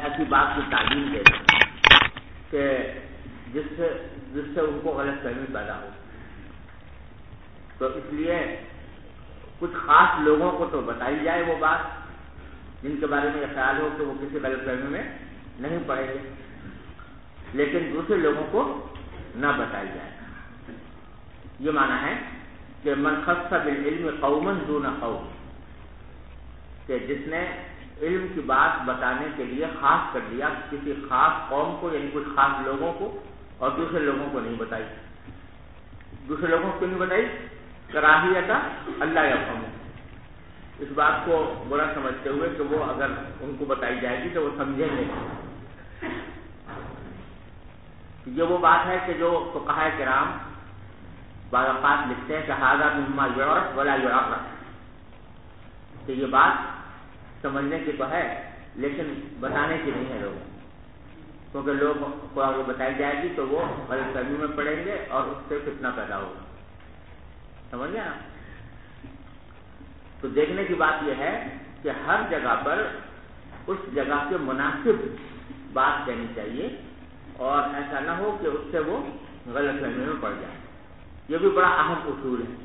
ایسی بات کی تعلیم دے دیں کہ جس سے ان کو غلط فہمی پیدا ہو. تو اس لیے کچھ خاص لوگوں کو تو بتائی جائے وہ بات جن کے بارے میں یہ خیال ہو کہ وہ کسی غلط فہمی میں نہیں پڑیں گے، لیکن دوسرے لوگوں کو نہ بتائی جائے. یہ معنی ہے کہ من خص بالعلم قوما دون قوم، کہ جس نے علم کی بات بتانے کے لیے خاص کر دیا کسی خاص قوم کو، یعنی کچھ خاص لوگوں کو، اور دوسرے لوگوں کو نہیں بتائی. دوسرے لوگوں کو نہیں بتائی؟ کراہیت اللہ یفہموا، اس بات کو برا سمجھتے ہوئے کہ وہ اگر ان کو بتائی جائے گی تو وہ سمجھیں گے. یہ وہ بات ہے کہ جو فقہاء کرام بعض اوقات لکھتے ہیں کہ ھذا مما یعرف ولا یعرف، کہ یہ بات سمجھنے کی تو ہے لیکن بتانے کی نہیں ہے لوگوں، کیونکہ لوگ کو اگر بتائی جائے گی تو وہ غلط فہمی میں پڑیں گے اور اس سے فتنہ پیدا ہوگا. سمجھ گیا نا؟ تو دیکھنے کی بات یہ ہے کہ ہر جگہ پر اس جگہ کے مناسب بات کہنی چاہیے اور ایسا نہ ہو کہ اس سے وہ غلط فہمی میں پڑ جائے. یہ بھی بڑا اہم اصول ہے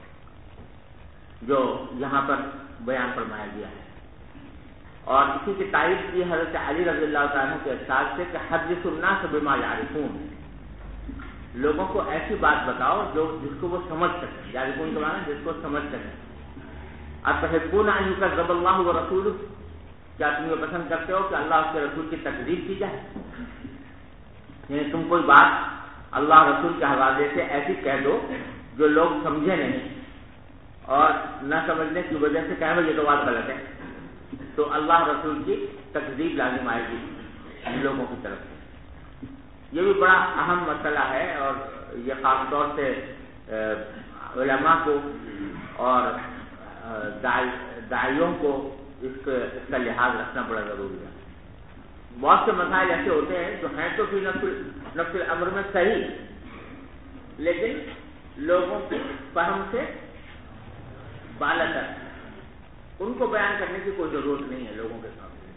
جو یہاں پر بیان فرمایا گیا ہے. اور اسی کی تائید کی حضرت علی رضی اللہ تعالیٰ عنہ کے ارشاد سے کہ حدث الناس بما یعرفون، لوگوں کو ایسی بات بتاؤ جس کو وہ سمجھ سکیں. یعرفون کے معنی جس کو سمجھ سکیں. اتحبون ان یکذب اللہ ورسولہ، کیا تم یہ پسند کرتے ہو کہ اللہ اس کے رسول کی تکذیب کی جائے؟ یعنی تم کوئی بات اللہ رسول کے حوالے سے ایسی کہہ دو جو لوگ سمجھے نہیں اور نہ سمجھنے کی وجہ سے کہیں یہ تو بات غلط ہے، تو اللہ رسول کی تکذیب لازم آئے گی لوگوں کی طرف سے. یہ بھی بڑا اہم مسئلہ ہے اور یہ خاص طور سے علماء کو اور داعیوں کو اس کا لحاظ رکھنا بڑا ضروری ہے. بہت سے مسائل ایسے ہوتے ہیں جو ہیں تو فی نفس الامر میں صحیح، لیکن لوگوں کی فہم سے بالاتر، ان کو بیان کرنے کی کوئی ضرورت نہیں ہے لوگوں کے سامنے.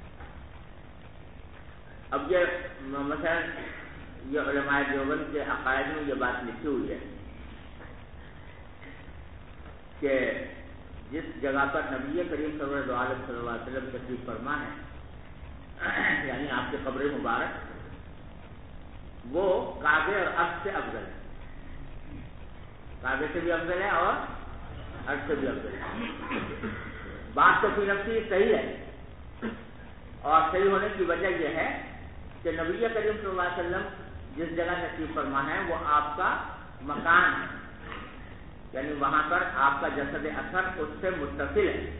اب یہ مثلا یہ علماء دیوبند کے عقائد میں یہ بات لکھی ہوئی ہے کہ جس جگہ پر نبی کریم صلی اللہ علیہ وسلم تشریف فرما ہے، یعنی آپ کے قبر مبارک، وہ کعبے اور عرش سے افضل ہے. کعبے سے بھی افضل ہے اور عرش سے بھی افضل ہے. بات تو فی نفسی صحیح ہے، اور صحیح ہونے کی وجہ یہ ہے کہ نبی کریم صلی اللہ علیہ وسلم جس جگہ تشریف فرما ہے وہ آپ کا مکان ہے، یعنی وہاں پر آپ کا جسد اثر اس سے متصل ہے.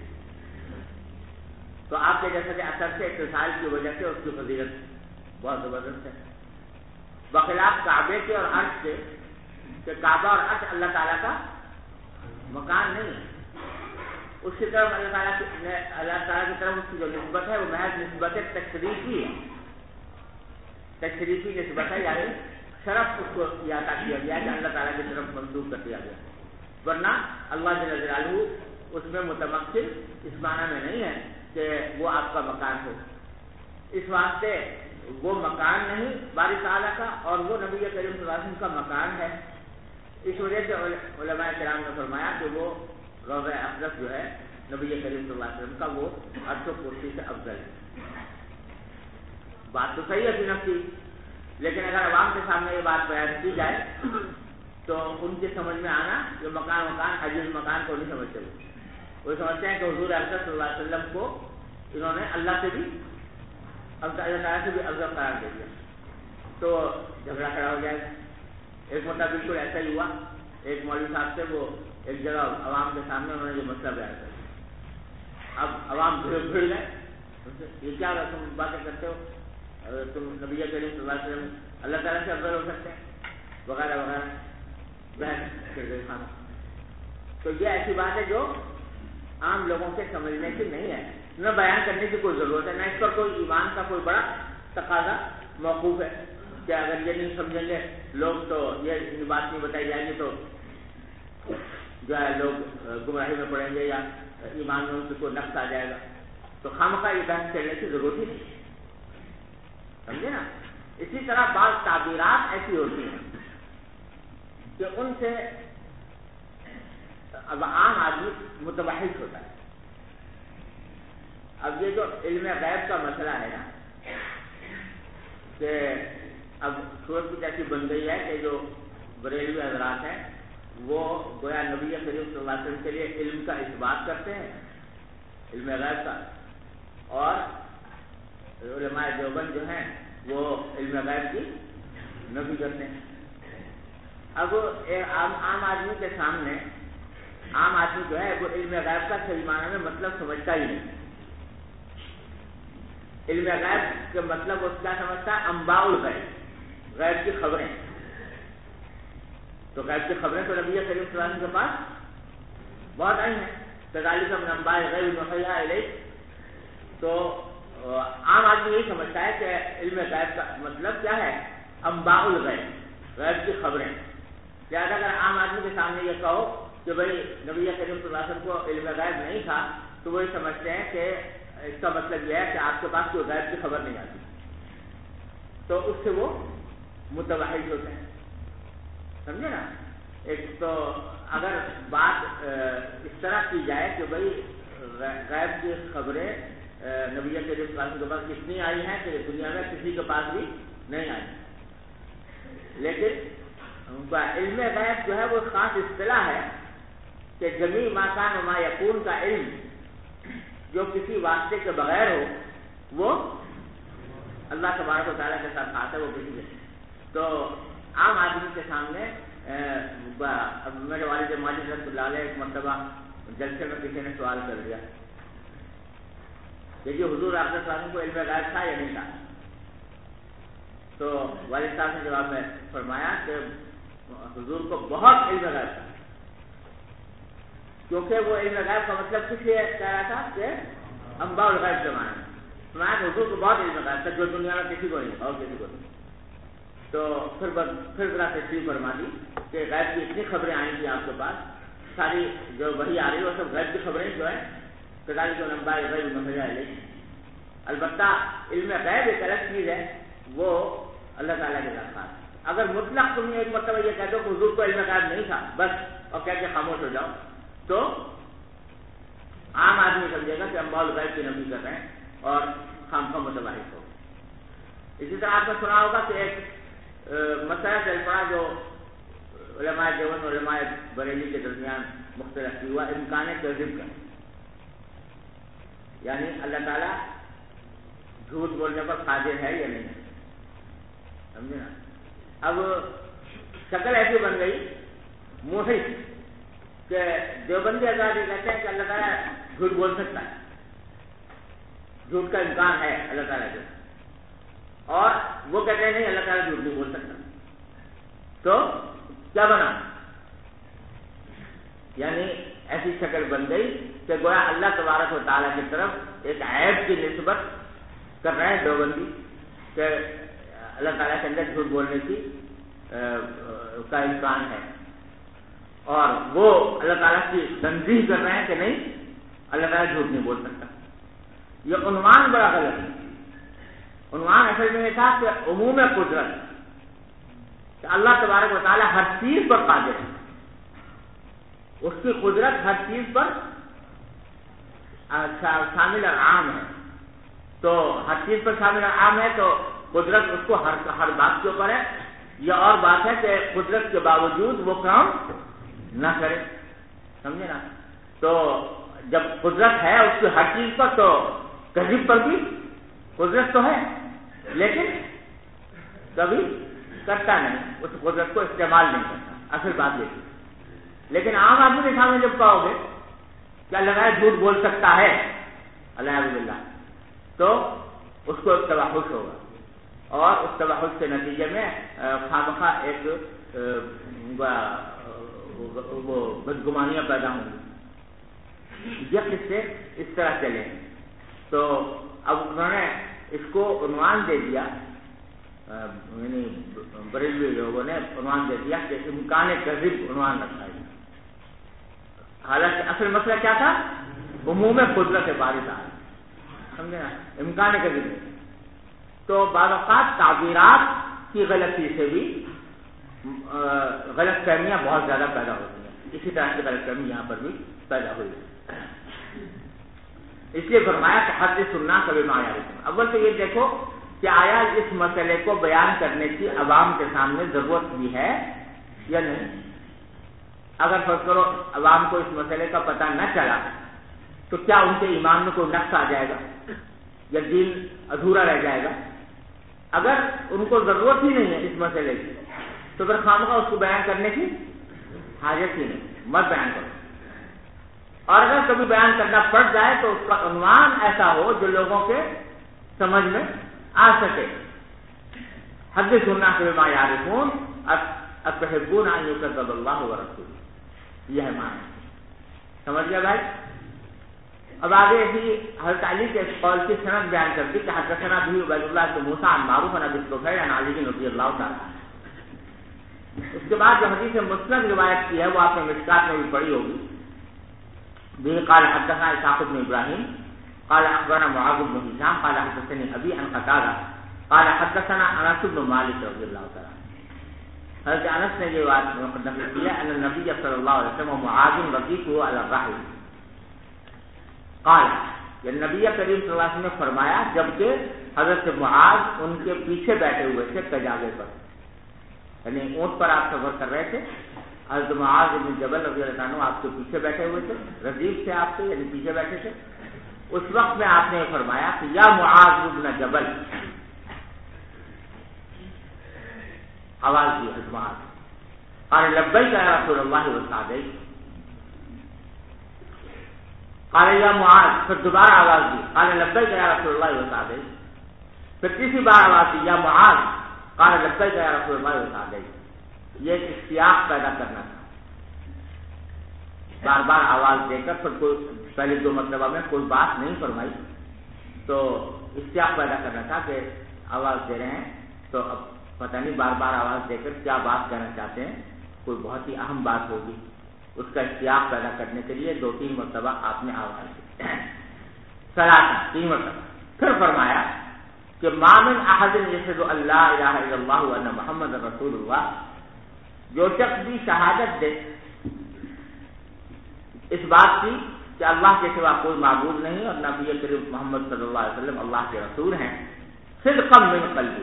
تو آپ کے جسد اثر سے اتصال کی وجہ سے اس کی فضیلت بہت زبردست ہے، بخلاف کعبے کے اور عرش کے، کہ کعبہ اور عرش اللہ تعالیٰ کا مکان نہیں ہے. اس کی طرف اللہ تعالیٰ کی طرف اس کی جو نسبت ہے وہ محض نسبت تشریفی ہے، تشریفی نسبت ہے، یعنی شرف اس کو عطا کیا گیا کہ اللہ تعالیٰ کی طرف منسوب کر دیا گیا. ورنہ اللہ جل جلالہ اس میں متمثل اس معنی میں نہیں ہے کہ وہ آپ کا مکان ہو. اس واسطے وہ مکان نہیں باری تعالیٰ کا، اور وہ نبی کریم صلی اللہ علیہ وسلم کا مکان ہے. اس وجہ سے علماء کرام نے فرمایا کہ وہ روضہ اقدس جو ہے نبی کریم صلی اللہ علیہ وسلم کا، وہ عرش و کرسی سے افضل ہے. بات تو صحیح ہے فی نفسی، لیکن اگر عوام کے سامنے یہ بات بیان کی جائے تو ان کی سمجھ میں آنا یہ مکان عزیز مکان کو نہیں سمجھتے. وہ سمجھتے ہیں کہ حضور اکرم صلی اللہ علیہ وسلم کو انہوں نے اللہ سے بھی، اللہ تعالیٰ سے بھی افضل قرار دے دیا، تو جھگڑا کھڑا ہو جائے گا. ایک مرتبہ بالکل ایسا ہی ہوا، ایک مولوی صاحب سے وہ ایک جگہ عوام کے سامنے انہوں نے یہ مسئلہ بیان کر دیا. اب عوام بھیڑ گئے، یہ کیا تم باتیں کرتے ہو، تم نبی کریم صلی اللہ علیہ وسلم اللہ تعالیٰ سے افضل ہو سکتے ہیں وغیرہ وغیرہ، بحث کر گئے خانہ. تو یہ ایسی بات ہے جو عام لوگوں کے سمجھنے کی نہیں ہے، نہ بیان کرنے کی کوئی ضرورت ہے، نہ اس پر کوئی ایمان کا کوئی بڑا تقاضا موقوف ہے کہ اگر یہ نہیں سمجھیں گے لوگ تو یہ بات نہیں بتائی جائے گی تو جو ہے لوگ گمراہی میں پڑیں گے یا ایمان میں ان سے کوئی نقص آ جائے گا. تو خامخواہ یہ بحث کرنے کی ضرورت ہی نہیں. سمجھے نا. اسی طرح بعض تعبیرات ایسی ہوتی ہیں کہ ان سے اب عام آدمی متوحش ہوتا ہے. اب یہ جو علم غیب کا مسئلہ ہے نا کہ اب صورت کچھ ایسی بن گئی ہے کہ جو بریلوی حضرات ہیں وہ گویا نبی کریم صلی اللہ علیہ وسلم کے لیے علم کا اثبات کرتے ہیں، علم غیب کا، اور علماء دیوبند جو ہیں وہ علم غیب کی نفی کرتے ہیں. اب عام آدمی کے سامنے عام آدمی جو ہے وہ علم غیب کا صحیح معنی میں مطلب سمجھتا ہی نہیں. علم غیب کا مطلب اس کا سمجھتا ہے انباء الغیب، غیب کی خبریں. تو غیب کی خبریں تو نبی کریم صلی اللہ علیہ وسلم کے پاس بہت آئی ہیں. کذالک من انباء الغیب نوحیہا الیک. تو عام آدمی یہی سمجھتا ہے کہ علم غیب کا مطلب کیا ہے؟ انباء الغیب، غیب کی خبریں. لہٰذا اگر عام آدمی کے سامنے یہ کہو کہ بھائی نبی کریم صلی اللہ علیہ وسلم کو علم غیب نہیں تھا تو وہ یہ سمجھتے ہیں کہ اس کا مطلب یہ ہے کہ آپ کے پاس کوئی غیب کی خبر نہیں آتی. تو اس سے وہ متوحش ہوتے ہیں. سمجھے نا. ایک تو اگر بات اس طرح کی جائے کہ بھائی غیب کی خبریں نبی کریم صلی اللہ علیہ وسلم کے پاس کتنی آئی ہیں کہ دنیا میں کسی کے پاس بھی نہیں آئی. لیکن علم غیب جو ہے وہ خاص اصطلاح ہے کہ جمیع ما کان و ما یکون کا علم جو کسی واسطے کے بغیر ہو وہ اللہ تبارک و تعالیٰ کے ساتھ خاص ہے، وہ کسی کے. تو عام آدمی کے سامنے میرے والد ماجد رحمۃ اللہ علیہ ایک مرتبہ جلسے میں کسی نے سوال کر دیا کہ حضور آپ صلی اللہ علیہ وسلم کو علم غیب تھا یا نہیں تھا. تو والد صاحب نے جواب میں فرمایا کہ حضور کو بہت علم غیب تھا، کیونکہ وہ علم غیب کا مطلب کس لیے کہہ رہا تھا کہ انباء الغیب کے معنی میں. فرمایا کہ حضور کو بہت علم غیب تھا جو دنیا میں کسی کو نہیں اور کسی کو نہیں. تو پھر ذرا تشریح فرما دی کہ غیب کی اتنی خبریں آئیں گی آپ کے پاس، ساری جو وحی آ رہی ہے وہ سب غیب کی خبریں جو ہیں. کذالک من انباء الغیب نوحیہا الیک. البتہ علم غیب ایک الگ چیز ہے، وہ اللہ تعالیٰ کے ساتھ خاص. اگر مطلق تم ایک مرتبہ یہ کہہ دو کہ حضور کو علم غیب نہیں تھا بس اور کہہ کے خاموش ہو جاؤ تو عام آدمی سمجھے گا کہ انباء الغیب کی نفی کر رہے ہیں اور خامخواہ متباہر ہو. اسی طرح آپ نے سنا ہوگا کہ ایک مسئلہ چل پڑا جو علماء دیوبند اور علماء بریلی کے درمیان مختلف ہوا، امکان کذب کا. یعنی اللہ تعالیٰ جھوٹ بولنے پر قادر ہے یا نہیں. سمجھے نا. اب شکل ایسی بن گئی موحد کہ دیوبندی حضرات یہ کہتے ہیں کہ اللہ تعالیٰ جھوٹ بول سکتا ہے، جھوٹ کا امکان ہے اللہ تعالیٰ کے، اور وہ کہتے ہیں نہیں اللہ تعالیٰ جھوٹ نہیں بول سکتا. تو کیا بنا؟ یعنی ایسی شکل بن گئی کہ گویا اللہ تبارک و تعالیٰ کی طرف ایک عیب کی نسبت کر رہے ہیں دیوبندی کہ اللہ تعالیٰ کے اندر جھوٹ بولنے کی کا امکان ہے، اور وہ اللہ تعالیٰ کی تنزیہ کر رہے ہیں کہ نہیں اللہ تعالیٰ جھوٹ نہیں بول سکتا. یہ عنوان بڑا غلط ہے. عنوان اصل میں یہ تھا کہ عموم قدرت، کہ اللہ تبارک و تعالیٰ ہر چیز پر قادر ہے، اس کی قدرت ہر چیز پر شامل اور عام ہے. تو ہر چیز پر شامل اور عام ہے تو قدرت اس کو ہر بات کے اوپر ہے. یہ اور بات ہے کہ قدرت کے باوجود وہ کام نہ کرے. سمجھے نا. تو جب قدرت ہے اس کی ہر چیز پر تو کذب پر بھی قدرت تو ہے لیکن کبھی کرتا نہیں، اس قدرت کو استعمال نہیں کرتا. اصل بات یہ تھی. لیکن عام آدمی کے سامنے جب کہو گے کہ اللہ تعالیٰ جھوٹ بول سکتا ہے الحمد للہ تو اس کو ایک توحش ہوگا، اور اس توحش کے نتیجے میں خامخواہ ایک وہ بدگمانیاں پیدا ہوں گی. یہ قصے اس طرح چلے. تو اب انہوں نے اس کو عنوان دے دیا، یعنی بریلوی لوگوں نے عنوان دے دیا کہ امکان کذب عنوان رکھا ہے. حالانکہ اصل مسئلہ کیا تھا؟ عموم قدرت بارز آ. سمجھے نا. امکان کذب نہیں. تو بعض اوقات تعبیرات کی غلطی سے بھی غلط فہمیاں بہت زیادہ پیدا ہوتی ہیں. اسی طرح کی غلط فہمی یہاں پر بھی پیدا ہوئی. اس لیے فرمایا کہ حدیث سننا کبھی مایا. اول تو یہ دیکھو کہ آیا اس مسئلے کو بیان کرنے کی عوام کے سامنے ضرورت بھی ہے یا نہیں. اگر فرض کرو عوام کو اس مسئلے کا پتہ نہ چلا تو کیا ان کے ایمان میں کوئی نقص آ جائے گا یا دین ادھورا رہ جائے گا؟ اگر ان کو ضرورت ہی نہیں ہے اس مسئلے کی تو پھر خامخواہ اس کو بیان کرنے کی حاجت ہی نہیں، مت بیان کرو. اور اگر کبھی بیان کرنا پڑ جائے تو اس کا عنوان ایسا ہو جو لوگوں کے سمجھ میں آ سکے. حدیث سننا بما یعرفون اتحبون ان یکذب اللہ ورسولہ، یہ ہے معنی. سمجھ گیا بھائی؟ اب آگے بھی حضرت علی کے قول کی سند بیان کرتی کہ حدثنا بھی عبید اللہ بن موسیٰ عن معروف عن ابی الطفیل عن علی رضی اللہ تعالی. اس کے بعد جو حدیث مسند روایت کی ہے وہ آپ نے مشکات میں بھی پڑھی ہوگی. به قال حدثنا اسحاق بن ابراہیم قال اخبرنا معاذ بن هشام قال حدثني ابي عن قتادہ قال حدثنا انس بن مالک رضی اللہ تعالی. حضرت انس نے یہ بات نقل کی ہے ان النبی صلی اللہ علیہ وسلم ومعاذ رضیفه علی الرحل قال، یہ نبی کریم صلی اللہ علیہ وسلم نے فرمایا جبکہ حضرت معاذ ان کے پیچھے بیٹھے ہوئے تھے کجاوے پر، یعنی اونٹ پر آپ سفر کر رہے تھے. حضرت معاذ بن جبل رضی اللہ عنہ آپ کے پیچھے بیٹھے ہوئے تھے، ردیف تھے آپ کے، یعنی پیچھے بیٹھے تھے. اس وقت میں آپ نے فرمایا کہ یا معاذ بن جبل، آواز دی حضرت معاذ، قال لبیک یا رسول اللہ وسعدیک. قال یا معاذ، پھر دوبارہ آواز دی قال لبیک یا رسول اللہ وسعدیک. پھر تیسری بار آواز دی یا معاذ، قال لبیک یا رسول اللہ وسعدیک. یہ ایک اشتیاق پیدا کرنا تھا، بار بار آواز دے کر. پھر کوئی پہلے دو مرتبہ میں کوئی بات نہیں فرمائی تو اشتیاق پیدا کرنا تھا کہ آواز دے رہے ہیں تو اب پتہ نہیں بار بار آواز دے کر کیا بات کہنا چاہتے ہیں، کوئی بہت ہی اہم بات ہوگی. اس کا اشتیاق پیدا کرنے کے لیے 2-3 مرتبہ آپ نے آواز دی، ثلاثہ 3 مرتبہ. پھر فرمایا کہ ما من احد یشهد ان لا الہ الا اللہ وان محمد رسول اللہ، جو شخص بھی شہادت دے اس بات کی کہ اللہ کے سوا کوئی معبود نہیں اور نبی کریم محمد صلی اللہ علیہ وسلم اللہ کے رسول ہیں، صدقا من قلبی،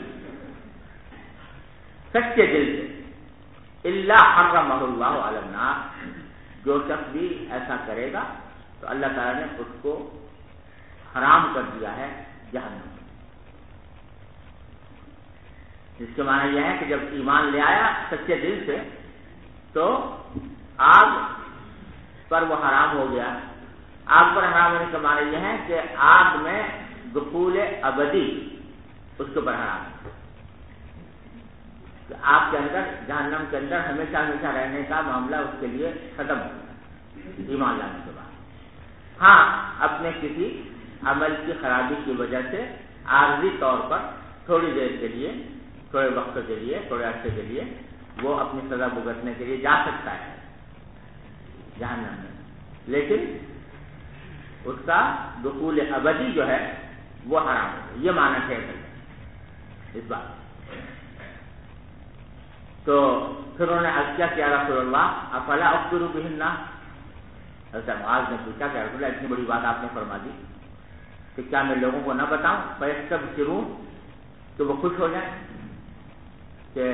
سچے دل سے، الا حرمہ اللہ علی النار، جو شخص بھی ایسا کرے گا تو اللہ تعالیٰ نے اس کو حرام کر دیا ہے جہنم. جس کے معنی یہ ہے کہ جب ایمان لے آیا سچے دل سے تو آگ پر وہ حرام ہو گیا. آگ پر حرام ہونے کا معنی یہ ہے کہ آگ میں دخول ابدی اس کے اوپر حرام ہے. آپ کے اندر جہنم کے اندر ہمیشہ ہمیشہ رہنے کا معاملہ اس کے لیے ختم ہو گیا ایمان لانے کے بعد. ہاں اپنے کسی عمل کی خرابی کی وجہ سے عارضی طور پر تھوڑی دیر کے لیے، تھوڑے وقت کے لیے، تھوڑے عرصے کے لیے وہ اپنی سزا بھگتنے کے لیے جا سکتا ہے جہنم میں، لیکن اس کا دخول ابدی جو ہے وہ حرام ہے. یہ معنی ہے اس بات. تو پھر انہوں نے عرض کیا کہ یا رسول اللہ افلا اخبر بہن، حضرت معاذ نے پوچھا کہ رسول اللہ اتنی بڑی بات آپ نے فرما دی کہ کیا میں لوگوں کو نہ بتاؤں؟ فیستبشرون، تو وہ خوش ہو جائیں کہ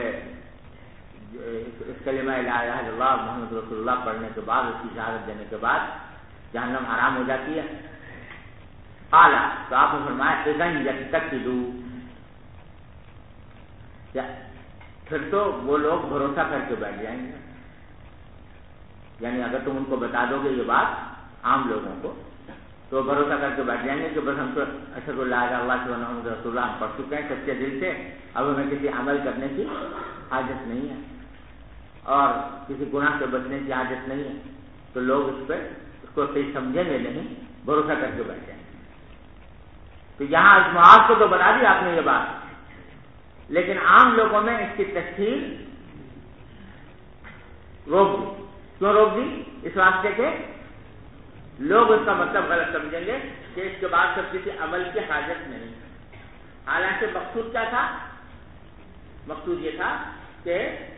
اس کلمہ لا الہ الا اللہ محمد رسول اللہ پڑھنے کے بعد، اس کی شہادت دینے کے بعد جہنم حرام ہو جاتی ہے. قال، تو آپ نے فرمایا اذن یتقلوا، پھر تو وہ لوگ بھروسہ کر کے بیٹھ جائیں گے. یعنی اگر تم ان کو بتا دو گے یہ بات عام لوگوں کو تو بھروسہ کر کے بیٹھ جائیں گے کہ بس ہم تو اشہد ان لا الہ الا اللہ محمد رسول اللہ ہم پڑھ چکے ہیں سچے دل سے، اب ہمیں کسی عمل کرنے کی حاجت نہیں ہے اور کسی گناہ سے بچنے کی حاجت نہیں ہے. تو لوگ اس کو صحیح سمجھیں گے نہیں، بھروسہ کر کے بیٹھ جائیں گے. تو یہاں معاذ کو تو بتا دی آپ نے یہ بات، لیکن عام لوگوں میں اس کی تشہیر روک دی. کیوں روک دی؟ اس واسطے کے لوگ اس کا مطلب غلط سمجھیں گے کہ اس کے بعد سب کسی عمل کی حاجت نہیں. حالانکہ مقصود کیا تھا؟ مقصود یہ تھا کہ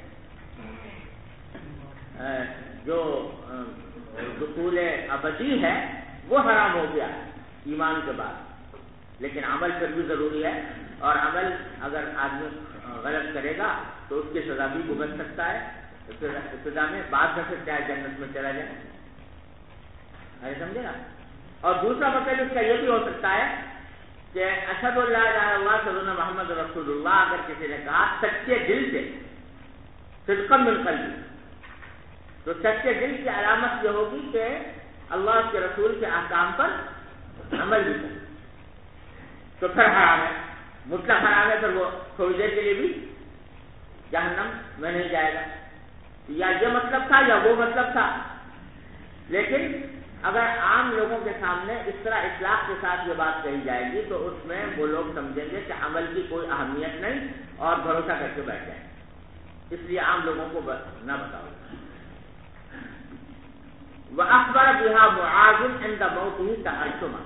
جو دخول ابدی ہے وہ حرام ہو گیا ایمان کے بعد، لیکن عمل پھر بھی ضروری ہے، اور عمل اگر آدمی غلط کرے گا تو اس کی سزا بھی بھگت سکتا ہے ابتدا میں، بعد میں پھر چاہے جنت میں چلا جائے، سمجھے نا؟ اور دوسرا مطلب اس کا یہ بھی ہو سکتا ہے کہ اشہد ان لا الہ الا اللہ اشہد ان محمد رسول اللہ اگر کسی نے کہا سچے دل سے، صدقا من قلبی، تو سچے دل کی علامت یہ ہوگی کہ اللہ کے رسول کے احکام پر عمل بھی کرے، تو پھر حرام ہے، مطلق حرام ہے، پھر وہ تھوڑی دیر کے لیے بھی جہنم میں نہیں جائے گا، یا یہ مطلب تھا یا وہ مطلب تھا۔ لیکن اگر عام لوگوں کے سامنے اس طرح اطلاق کے ساتھ یہ بات کہی جائے گی تو اس میں وہ لوگ سمجھیں گے کہ عمل کی کوئی اہمیت نہیں اور بھروسہ کر کے بیٹھ جائیں، اس لیے عام لوگوں کو نہ بتاؤ۔ وَأَخْبَرَ بِهَا مُعَاذٌ عِنْدَ مَوْتِهِ تَعَصُّمًا،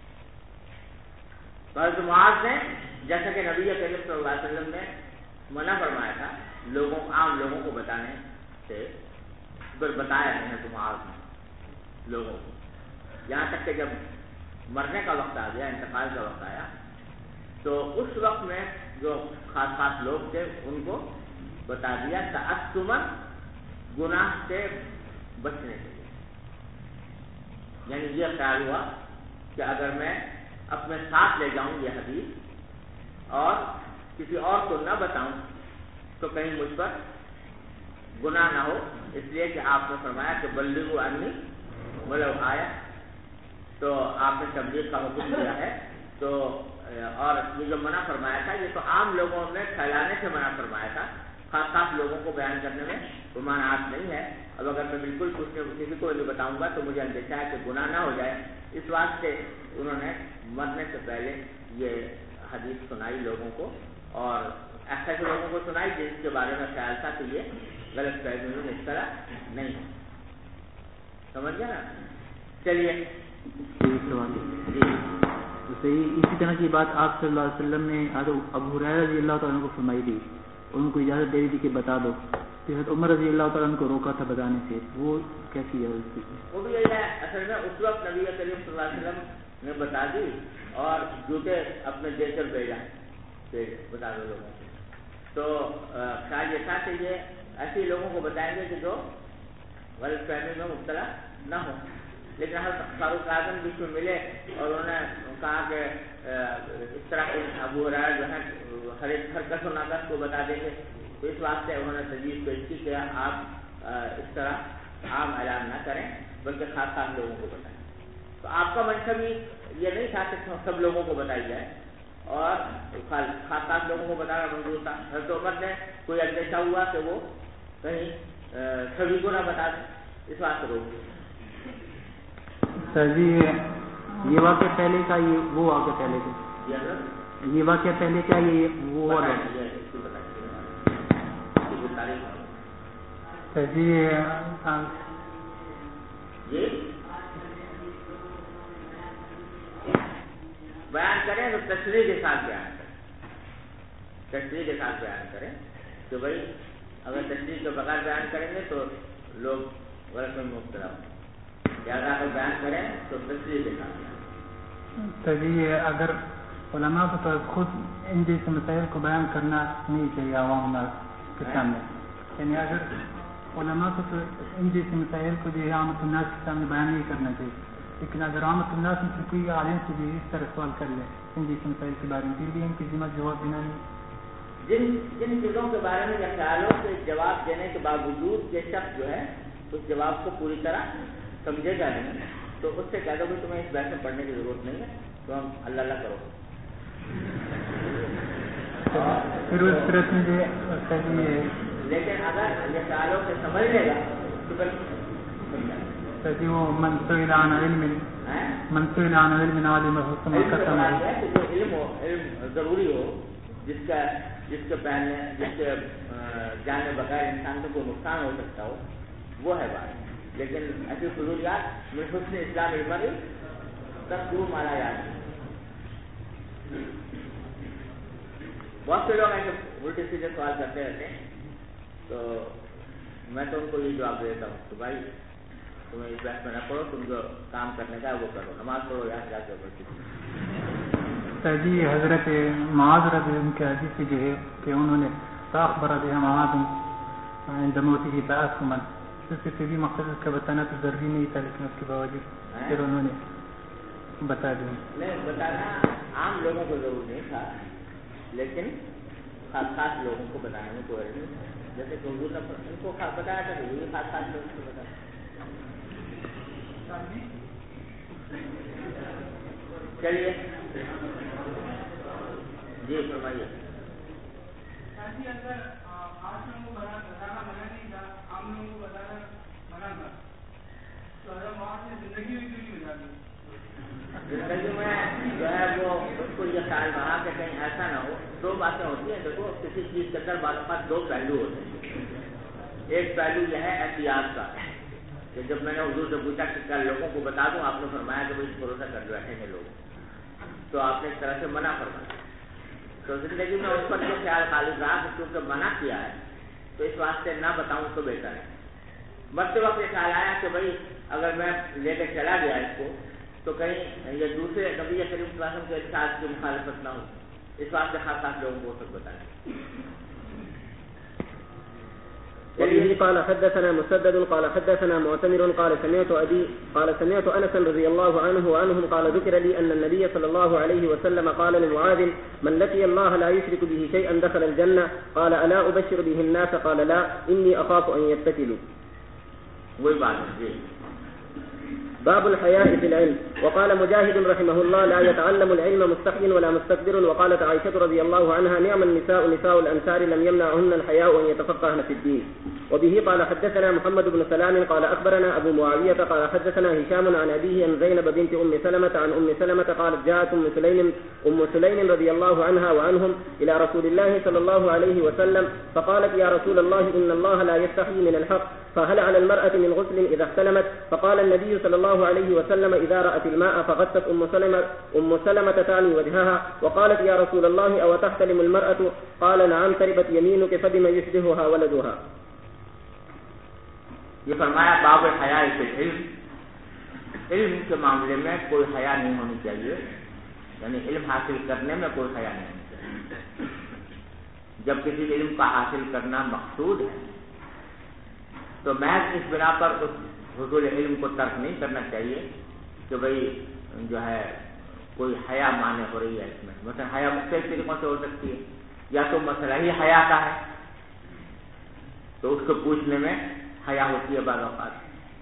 حضرت معاذ نے، جیسا کہ نبی کریم صلی اللہ علیہ وسلم نے منع فرمایا تھا عام لوگوں کو بتانے سے، پھر بتایا حضرت معاذ نے لوگوں کو، یہاں تک کہ جب مرنے کا وقت آ گیا، انتقال کا وقت آیا، تو اس وقت میں جو خاص خاص لوگ تھے ان کو بتا دیا تعصمًا، گناہ سے بچنے کے لیے، یعنی یہ خیال ہوا کہ اگر میں اپنے ساتھ لے جاؤں یہ حدیث اور کسی اور کو نہ بتاؤں تو کہیں مجھ پر گناہ نہ ہو، اس لیے کہ آپ نے فرمایا کہ بلغوا عنی ولو آیا، تو آپ نے تبلیغ کا حکم دیا ہے، تو اور یہ جو منع فرمایا تھا یہ تو عام لوگوں نے پھیلانے سے منع فرمایا تھا، خاص خاص لوگوں کو بیان کرنے میں ممانعت نہیں ہے۔ اب اگر میں بالکل کسی کو نہیں بتاؤں گا تو مجھے اندیشہ ہے کہ گناہ نہ ہو جائے، اس واسطے انہوں نے مرنے سے پہلے یہ حدیث سنائی لوگوں کو، اور ایسے لوگوں کو سنائی جس کے بارے میں خیال تھا کہ یہ غلط فہمی اس طرح نہیں ہے، سمجھ گیا نا؟ چلیے اسی طرح کی بات آپ صلی اللہ علیہ وسلم نے ابو ہریرہ رضی اللہ تعالیٰ عنہ کو فرمائی تھی، ان کو اجازت دے دی تھی کہ بتا دو، حضرت عمر رضی اللہ تعالیٰ عنہ کو روکا تھا بتانے سے، وہ کیسی ہے؟ وہ بھی یہی ہے، اصل میں اس وقت نبی کریم صلی اللہ علیہ وسلم نے بتا دی اور جوتے اپنے دے کر بھیجا کہ بتا دو لوگوں کو، تو خیال یہ تھا کہ یہ ایسے لوگوں کو بتائیں گے کہ جو غلط فہمی میں مبتلا نہ ہو، لیکن حضرت فاروق اعظم بھی کو ملے اور انہوں نے کہا کہ اس طرح کے ابو ہریرہ جو ہے ہر ایک کس و ناقص کو بتا دیں گے، تو اس واسطے انہوں نے تجویز پیش کی کہ آپ اس طرح عام اعلان نہ کریں بلکہ خاص خاص لوگوں کو بتائیں، تو آپ کا منشا بھی یہ نہیں تھا کہ سب لوگوں کو بتائی جائے اور خاص خاص لوگوں کو بتانا منظور تھا۔ حضرت عمر نے کوئی اندیشہ ہوا کہ وہ کہیں سبھی کو نہ بتا دیں، اس واسطے روک دیا۔ سر جی یہ واقعہ پہلے کا، یہ وہ واقعہ پہلے کا، یہ واقعہ پہلے کا، یہ وہ سر جی بیان کریں تو تشریح کے ساتھ بیان کریں، تشریح کے ساتھ بیان کریں کہ بھائی اگر تشریح کے بغیر بیان کریں گے تو لوگ غلط میں مبتلا ہوں، زیادہ اگر بیان کریں تو تشریح کے ساتھ بیان۔ تجیے اگر علماء کو تو خود ان جیسے مسائل کو بیان کرنا نہیں چاہیے عوام کے سامنے، یعنی اگر علماء کو تو ان جیسے مسائل کو جو ہے عامت الناس کے سامنے بیان نہیں کرنا چاہیے، لیکن اگر عامت الناس میں سے کوئی عالم سے بھی اس طرح سوال کر لے ان جیسے مسائل کے بارے میں، پھر بھی ان کی ذمہ جواب دینا نہیں۔ جن چیزوں کے بارے میں یا خیالوں کے جواب دینے کے باوجود یہ شخص جو ہے اس جواب کو پوری طرح سمجھے گا نہیں، تو اس سے کہہ دو کہ تمہیں اس بحث میں پڑھنے کی ضرورت نہیں ہے، تو ہم اللہ اللہ کرو۔ پھر اس طرح میں جو لیکن اگر یہ خیالوں سے سمجھ لے گا تو پھر وہ منصوب عن علم عالم حسن جو علم ضروری ہو، جس کے پہلے جس کے جانے بغیر انسان کو کوئی نقصان ہو سکتا ہو، وہ ہے بات، لیکن ایسی فضولیات من حسن اسلام المرء تذکر ما لا یعنی۔ بہت سے لوگ ایسے الٹے سیدھے سوال کرتے رہتے ہیں، تو میں تو ان کو یہ جواب دیتا ہوں کہ بھائی تمہیں اس بحث میں نہ پڑھو، تم جو کام کرنے کا ہے وہ کرو، نماز پڑھو یا جا کے پڑھو۔ جی حضرت معاذ رضی اللہ عنہ کے حدیث سے جو ہے کہ انہوں نے فاخبر بها معاذ عند موته تأثما، اس سے بھی مقصد اس کا بتانا تو ضروری نہیں تھا، لیکن اس کے باوجود پھر انہوں نے بتا دیا۔ نہیں، بتانا عام لوگوں کو ضرور نہیں تھا، لیکن خاص لوگوں کو بتانے میں کوئی نہیں، جیسے کہ حضور نے ان کو بتایا تھا، یہ خاص لوگوں کو بتایا۔ چلیے جی فرمائیے۔ اگر خاص لوگوں کو بتانا منع نہیں تھا، عام لوگوں کو بتانا منع تھا، تو حضرت معاذ نے زندگی میں کیوں نہیں بتا دی؟ زندگی میں جو ہے وہ اس کو یہ خیال رہا کہ کہیں ایسا نہ ہو۔ دو باتیں ہوتی ہیں، دیکھو کسی چیز کے اندر بعض اوقات دو پہلو ہوتے ہیں۔ ایک پہلو یہ ہے احتیاط کا، کہ جب میں نے حضور سے پوچھا کہ کیا لوگوں کو بتا دوں، آپ نے فرمایا کہ بھائی بھروسہ کر بیٹھیں گے لوگ، تو آپ نے ایک طرح سے منع فرمایا۔ تو زندگی میں اس پر جو خیال خالص رہا کہ کیونکہ منع کیا ہے تو اس واسطے نہ بتاؤں تو بہتر ہے۔ مرتے وقت یہ خیال آیا کہ بھائی اگر میں لے کے چلا گیا اس کو تو کہیں یہ دوسرے نبی کریم صلی اللہ علیہ وسلم کے ارشاد کی مخالفت نہ ہو، اس واسطے خاص لوگوں کو سب بتائیں۔ وبه قال حدثنا مسدد قال حدثنا معتمر قال سمعت أنس رضي الله عنه وعنهم قال ذكر لي أن النبي صلى الله عليه وسلم قال لمعاذ من لقي الله لا يشرك به شيئا دخل الجنة قال ألا أبشر به الناس قال لا إني أخاف أن يتكلوا. باب الحياء في العلم. وقال مجاهد رحمه الله لا يتعلم العلم مستحي ولا مستكبر. وقالت عائشة رضي الله عنها نعم النساء نساء الأنصار لم يمنعهن الحياء أن يتفقهن في الدين. وبه قال حدثنا محمد بن سلام قال أخبرنا أبو معاوية قال حدثنا هشام عن أبيه عن زينب بنت أم سلمة عن أم سلمة قالت جاءت أم سليم رضي الله عنها وعنهم إلى رسول الله صلى الله عليه وسلم فقالت يا رسول الله إن الله لا يستحي من الحق فهل على المرأة من غسل إذا احتلمت؟ فقال النبي صلى الله عليه وسلم إذا رأت الماء فغسلت أم سلمة تعني وجهها وقالت يا رسول الله أو تحتلم المرأة؟ قال نعم تربت يمينك فبما يشبهها ولدها. یہ فرمایا باب حیا فی العلم، علم کے معاملے میں کوئی حیا نہیں ہونی چاہیے، یعنی علم حاصل کرنے میں کوئی حیا نہیں ہونی چاہیے۔ جب کسی علم کا حاصل کرنا مقصود ہے تو محض اس بنا پر اس حصول علم کو ترک نہیں کرنا چاہیے کہ بھئی جو ہے کوئی حیا مانے ہو رہی ہے اس میں۔ مثلا حیا مختلف طریقوں سے ہو سکتی ہے، یا تو مسئلہ ہی حیا کا ہے تو اس کو پوچھنے میں حیا ہوتی ہے بعض اوقات،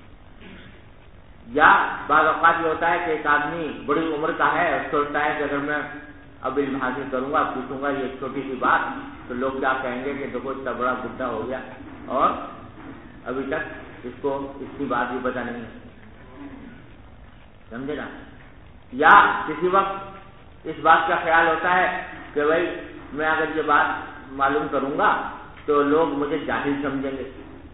یا بعض اوقات یہ ہوتا ہے کہ ایک آدمی بڑی عمر کا ہے اور سوچتا ہے کہ اگر میں اب علم حاصل کروں گا پوچھوں گا یہ چھوٹی سی بات تو لوگ کیا کہیں گے کہ دیکھو اتنا بڑا بڈھا ہو گیا اور ابھی تک اس کو اس کی بات بھی پتہ نہیں ہے، سمجھے نا۔ یا کسی وقت اس بات کا خیال ہوتا ہے کہ بھائی میں اگر یہ بات معلوم کروں گا تو لوگ مجھے جاہل سمجھیں گے۔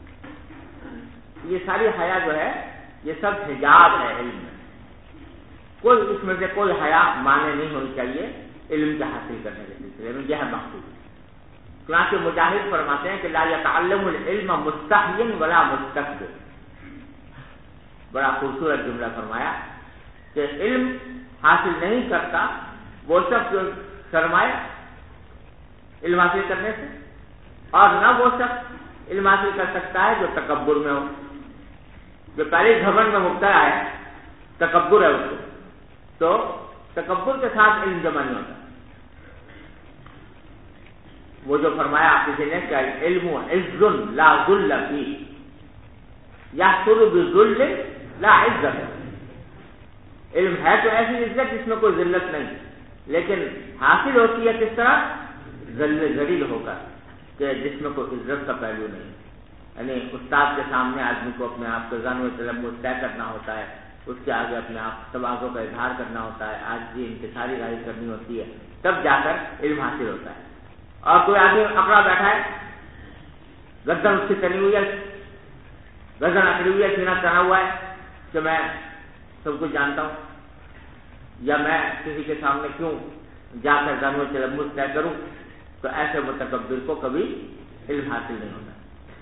یہ ساری حیا جو ہے یہ سب حجاب ہے علم میں، کوئی اس میں سے کوئی حیا مانے نہیں ہونی چاہیے علم کے حاصل کرنے کے سلسلے میں، یہ ہے مقصود۔ چنانچہ مجاہد فرماتے ہیں کہ لا یتعلم العلم مستحی ولا مستکبر، بڑا خوبصورت جملہ فرمایا کہ علم حاصل نہیں کرتا وہ شخص جو شرمائے علم حاصل کرنے سے، اور نہ وہ شخص علم حاصل کر سکتا ہے جو تکبر میں ہو، جو پہلے گھمنڈ میں مبتلا ہے، تکبر ہے اس کو، تو تکبر کے ساتھ علم جمع نہیں ہوتا۔ وہ جو فرمایا آپ کسی نے کہ علم عز لا ذل فیہ یحصل بذل لا عزت، علم ہے تو ایسی عزت جس میں کوئی ذلت نہیں، لیکن حاصل ہوتی ہے کس طرح؟ ذلیل ہو کر، کہ جس میں کوئی عزت کا پہلو نہیں۔ یعنی استاد کے سامنے آدمی کو اپنے آپ کو ذن و تلمذ طے کرنا ہوتا ہے، اس کے آگے اپنے آپ تواضع کا اظہار کرنا ہوتا ہے، عاجزی انکساری ظاہر کرنی ہوتی ہے، تب جا کر علم حاصل ہوتا ہے۔ اور کوئی آدمی اکڑا بیٹھا ہے، گردن اس کی تنی ہوئی ہے، گردن اکڑی ہوئی ہے، سینہ تنا ہوا ہے کہ میں سب کچھ جانتا ہوں، یا میں کسی کے سامنے کیوں جا کر ذن و تلمذ طے کروں، تو ایسے متکبر کو کبھی علم حاصل نہیں ہوتا.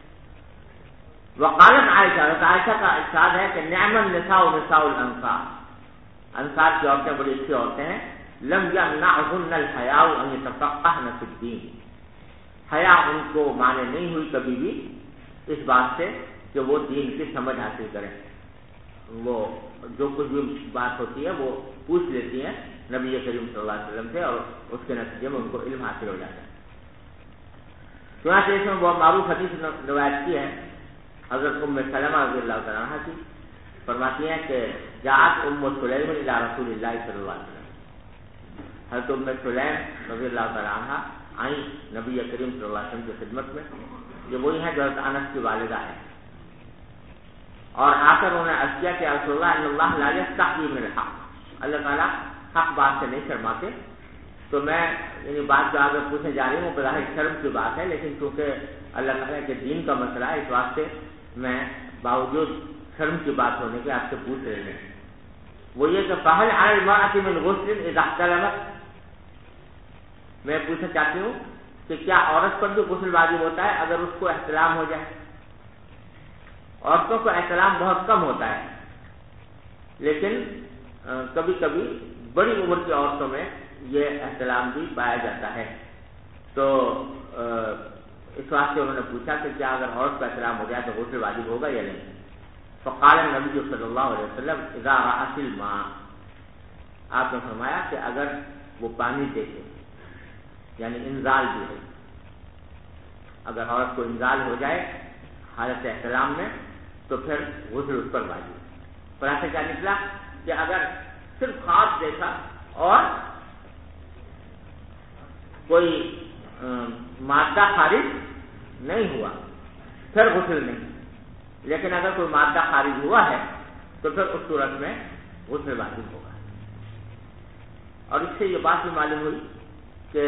وقالت عائشہ کا ارشاد ہے کہ نعم النساء نساء الانصار، انصار کی عورتیں بڑی اچھی عورتیں ہیں. لم یمنعهن الحیاء ان یتفقهن فی الدین، حیا ان کو مانے نہیں ہوئی کبھی بھی اس بات سے کہ وہ دین کی سمجھ حاصل کریں. وہ جو کچھ بھی بات ہوتی ہے وہ پوچھ لیتی ہیں نبی کریم صلی اللہ علیہ وسلم سے، اور اس کے نتیجے میں ان کو علم حاصل ہو جاتا ہے. چنانچہ اس میں بہت معروف حدیث روایت کی ہے حضرت ام سلمہ رضی اللہ تعالیٰ عنہ کی، فرماتی ہیں کہ جاءت ام سلیم الی رسول اللہ صلی اللہ علیہ وسلم، حضرت ام سلیم رضی اللہ تعالیٰ عنہ آئیں نبی کریم صلی اللہ علیہ وسلم کی خدمت میں. یہ وہی ہیں جو حضرت انس کی والدہ ہے، اور آ کر انہوں نے عرض کیا کہ رسول اللہ ان اللہ لا یستحیی من الحق، اللہ تعالیٰ حق بات سے نہیں شرماتے. تو میں یعنی بات جو آگے پوچھنے جا رہی ہوں بظاہر شرم کی بات ہے، لیکن چونکہ اللہ تعالیٰ کے دین کا مسئلہ ہے اس واسطے میں باوجود شرم کی بات ہونے کے آپ سے پوچھ رہے ہیں. وہ یہ کہ فہل علی المرأة من غسل اذا احتلمت، میں پوچھنا چاہتی ہوں کہ کیا عورت پر بھی غسل واجب ہوتا ہے اگر اس کو احتلام ہو جائے؟ عورتوں کو احتلام بہت کم ہوتا ہے، لیکن کبھی کبھی بڑی عمر کی عورتوں میں یہ احتلام بھی پایا جاتا ہے. تو اس واسطے انہوں نے پوچھا کہ کیا اگر عورت کا احتلام ہو جائے تو غسل واجب ہوگا یا نہیں؟ فقال النبی صلی اللہ علیہ وسلم اذا رأت الماء، آپ نے فرمایا کہ اگر وہ پانی دیکھے، یعنی انزال بھی ہے، اگر عورت کو انزال ہو جائے حالت احتلام میں تو پھر غسل اس پر واجب. پر ایسا کیا نکلا کہ اگر صرف خواب دیکھا اور کوئی مادہ خارج نہیں ہوا پھر غسل نہیں، لیکن اگر کوئی مادہ خارج ہوا ہے تو پھر اس صورت میں غسل واجب ہوگا. اور اس سے یہ بات بھی معلوم ہوئی کہ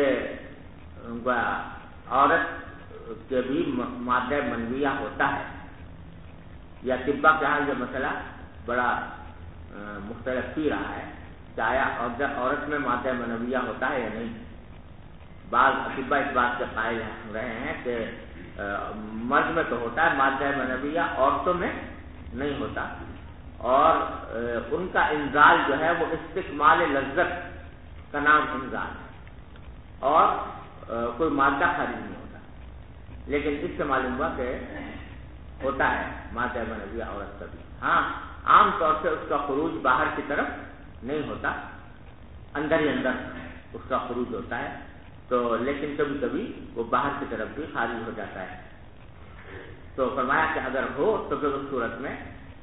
عورت کے بھی مادہ منویہ ہوتا ہے، یا طبہ کے ہاں یہ مسئلہ بڑا مختلف ہی رہا ہے کہ آیا عورت میں مادہ منویہ ہوتا ہے یا نہیں. بعض اطباء اس بات کے قائل رہے ہیں کہ مرد میں تو ہوتا ہے مادہ منویہ، عورتوں میں نہیں ہوتا، اور ان کا انزال جو ہے وہ استکمال لذت کا نام انزال ہے، اور کوئی مادہ خارج نہیں ہوتا. لیکن اس سے معلوم ہوا کہ ہوتا ہے مادہ منویہ عورت کا بھی. ہاں عام طور سے اس کا خروج باہر کی طرف نہیں ہوتا، اندر ہی اندر اس کا خروج ہوتا ہے. تو لیکن کبھی کبھی وہ باہر کی طرف بھی خارج ہو جاتا ہے. تو فرمایا کہ اگر ہو تو پھر اس صورت میں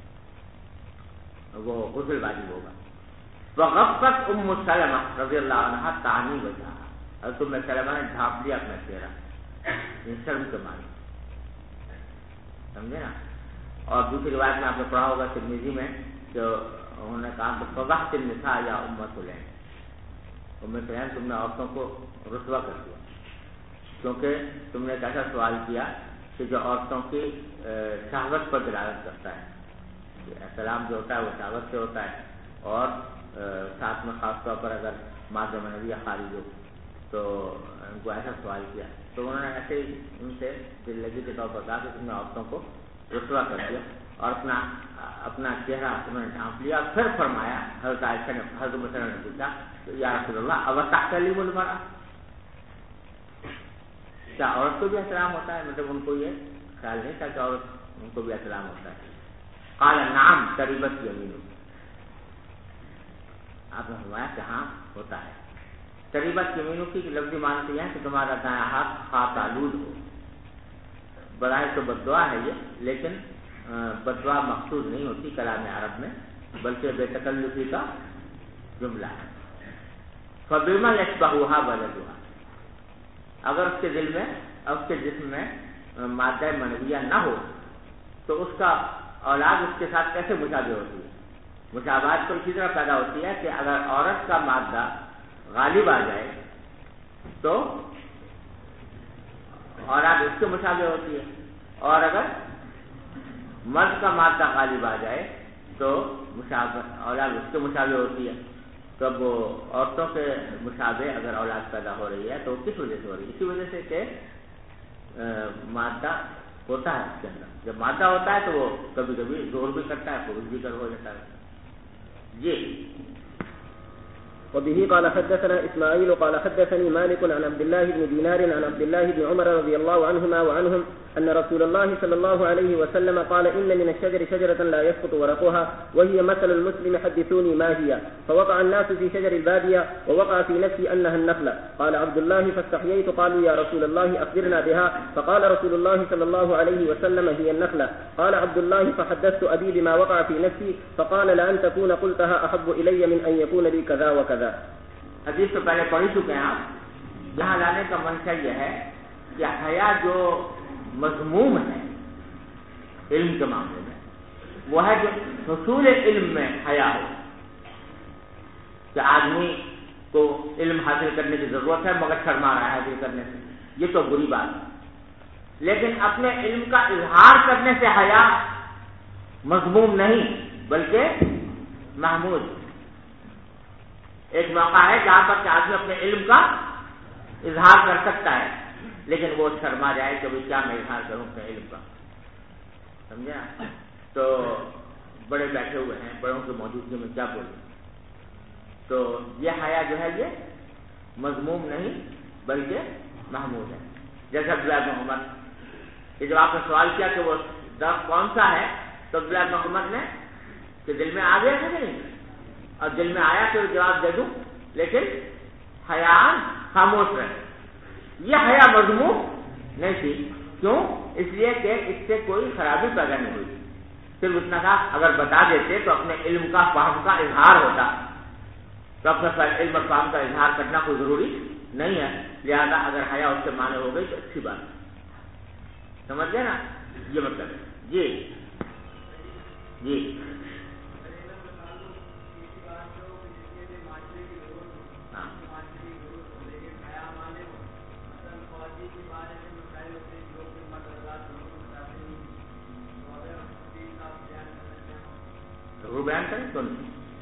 وہ غسل واجب ہوگا. وغفت ام سلمہ رضی اللہ عنہ تانی وجہ، حضرت ام سلمہ نے ڈھانپ لیا اپنا چہرہ شرم کے معنی، سمجھے نا. اور دوسری روایت میں آپ نے پڑھا ہوگا ترمذی میں جو انہوں نے کہا کہ فضحت النساء یا ام سلیم، ام سلیم تم نے عورتوں کو رسوا کر دیا، کیونکہ تم نے ایک ایسا سوال کیا کہ جو عورتوں کی شہوت پر دلالت کرتا ہے. احتلام جو ہوتا ہے وہ شہوت سے ہوتا ہے، اور ساتھ میں خاص طور پر اگر مادہ منویہ خارج ہو تو ان کو ایسا سوال کیا تو انہوں نے ایسے ہی ان سے دل لگی کے طور پر کہا کہ تم نے عورتوں کو رسوا کر دیا، اور اپنا چہرہ انہوں نے ڈھانپ لیا. اور پھر فرمایا حضرت عائشہ نے، حضرت مسلم نے پوچھا یا رسول اللہ اب تحتلم المرأة، کیا عورت کو بھی احترام ہوتا ہے؟ مطلب ان کو یہ خیال نہیں تھا کہ عورت ان کو بھی احترام ہوتا ہے. قال نعم تربت یمینک، آپ نے فرمایا کہ ہاں ہوتا ہے. تربت یمینک کی لفظی معنی یہ ہے کہ تمہارا دایاں ہاتھ خاک آلود ہو. بظاہر تو بد دعا ہے یہ، لیکن بد دعا مقصود نہیں ہوتی کلام عرب میں، بلکہ بے تکلفی کا جملہ ہے. فبما یشبہها ولدها، اگر اس کے دل میں اور اس کے جسم میں مادہ منویہ نہ ہو تو اس کا اولاد اس کے ساتھ کیسے مشابہ ہوتی ہے؟ مشابہت تو اسی طرح پیدا ہوتی ہے کہ اگر عورت کا مادہ غالب آ جائے تو اولاد اس کے مشابہ ہوتی ہے، اور اگر مرد کا مادہ غالب آ جائے تو اولاد اس کے مشابہ ہوتی ہے. تو اب عورتوں کے مشابہ اگر اولاد پیدا ہو رہی ہے تو کس وجہ سے ہو رہی ہے؟ اسی وجہ سے کہ مادہ ہوتا ہے اس کے اندر. جب مادہ ہوتا ہے تو وہ کبھی کبھی زور بھی کرتا ہے، خروج بھی ہو جاتا ہے. جی. وبه قال حدثنا إسماعيل قال حدثني مالك عن عبد الله بن دينار عن عبد الله بن عمر رضي الله عنهما وعنهم أن رسول الله صلى الله عليه وسلم قال إن من الشجر شجرة لا يسقط ورقها وهي مثل المسلم حدثوني ما هي. فوقع الناس في شجر البادية ووقع في نفسي أنها النخلة. قال عبد الله فاستحييت قالوا يا رسول الله أخبرنا بها. فقال رسول الله صلى الله عليه وسلم هي النخلة. قال عبد الله فحدثت أبي بما وقع في نفسي فقال لأن تكون قلتها أحب إلي من أن يكون لي كذا وكذا. حدیث تو پہلے پڑھ چکے ہیں آپ. یہاں لانے کا منشا یہ ہے کہ حیا جو مذموم ہے علم کے معاملے میں وہ ہے جو حصول علم میں حیا ہو، کہ آدمی کو علم حاصل کرنے کی ضرورت ہے مگر شرما رہا ہے حاصل کرنے سے، یہ تو بری بات ہے. لیکن اپنے علم کا اظہار کرنے سے حیا مذموم نہیں بلکہ محمود. ایک موقع ہے جہاں پر کہ آدمی اپنے علم کا اظہار کر سکتا ہے لیکن وہ شرما جائے کہ کیا میں اظہار کروں اپنے علم کا. سمجھا؟ تو بڑے بیٹھے ہوئے ہیں، بڑوں کی موجودگی میں کیا بولیں. تو یہ حیا جو ہے یہ مذموم نہیں بلکہ محمود ہے. جیسے عبداللہ بن عمر کہ جب آپ نے سوال کیا کہ وہ درخت کون سا ہے تو عبداللہ بن عمر نے کہ دل میں آ گیا تھا کہ نہیں، اور دل میں آیا تو جواب دے دوں لیکن حیا خاموش رہے. یہ حیا مذموم نہیں تھی. کیوں؟ اس لیے کہ اس سے کوئی خرابی پیدا نہیں ہوئی. صرف اتنا تھا اگر بتا دیتے تو اپنے علم کا فہم کا اظہار ہوتا. تو اپنے علم اور فہم کا اظہار کرنا کوئی ضروری نہیں ہے. لہذا اگر حیا اس سے مانے ہو گئی تو اچھی بات ہے. سمجھ گئے نا؟ یہ مطلب ہے. جی جی ضرور بیان کریں. کون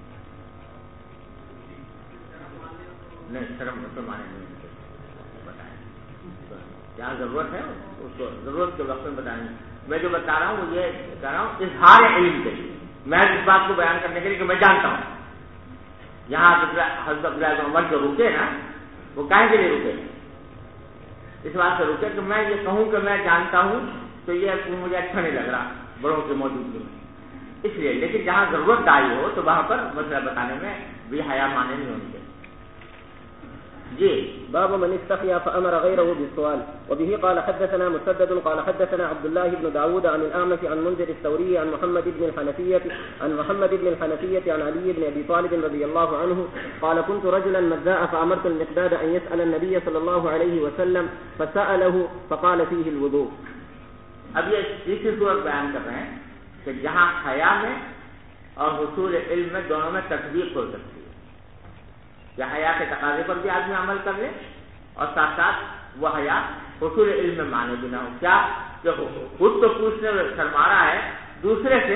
نہیں شرم تو مانے نہیں بتائیں. جہاں ضرورت ہے اس کو ضرورت کے وقت میں بتائیں. میں جو بتا رہا ہوں وہ یہ کہہ رہا ہوں اظہار علم کے لیے، میں اس بات کو بیان کرنے کے لیے کہ میں جانتا ہوں. یہاں حضرت عبداللہ بن عمر جو رکے نا وہ کہیں کے لیے رکے؟ اس بات سے رکے کہ میں یہ کہوں کہ میں جانتا ہوں تو یہ مجھے اچھا نہیں لگ رہا بڑوں کی موجودگی میں، اس لیے. لیکن جہاں ضرورت آئی ہو تو وہاں پر مسئلہ بتانے میں بھی حیا مانے نہیں ہونی چاہیے. جی. باب من استحيا فأمر غيره بالسؤال. وبه قال حدثنا مسدد قال حدثنا عبد الله بن داود عن الأعمش عن منذر الثوري عن محمد بن الحنفية عن علي بن أبي طالب رضي الله عنه قال كنت رجلا مذاء فأمرت المقداد أن يسأل النبي صلى الله عليه وسلم فسأله فقال فيه الوضوء. اب یہ تیسری صورت بیان کر رہے ہیں کہ جہاں حیا میں اور حصول علم میں دونوں میں تطبیق ہو سکتی ہے. کہ حیا کے تقاضے پر بھی آدمی عمل کر لے اور ساتھ ساتھ وہ حیا حصول علم میں مانے بھی نہ ہو. کیا کہ خود تو پوچھنے میں شرما رہا ہے، دوسرے سے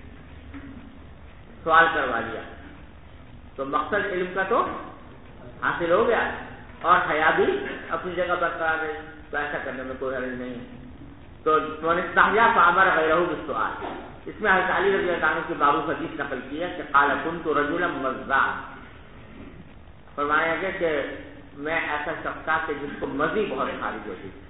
سوال کروا لیا تو مقصد علم کا تو حاصل ہو گیا اور حیا بھی اپنی جگہ برقرار رہی. تو ایسا کرنے میں کوئی حرج نہیں ہے. تو استحیا فامر غیرہ بالسؤال. اس میں حضرت علی رضی اللہ عنہ کی معروف حدیث نقل کی ہے کہ قال كنت رجلا مزاء. فرمایا گیا کہ میں ایسا شخص تھا کہ جس کو مزی بہت خارج ہوتی تھی.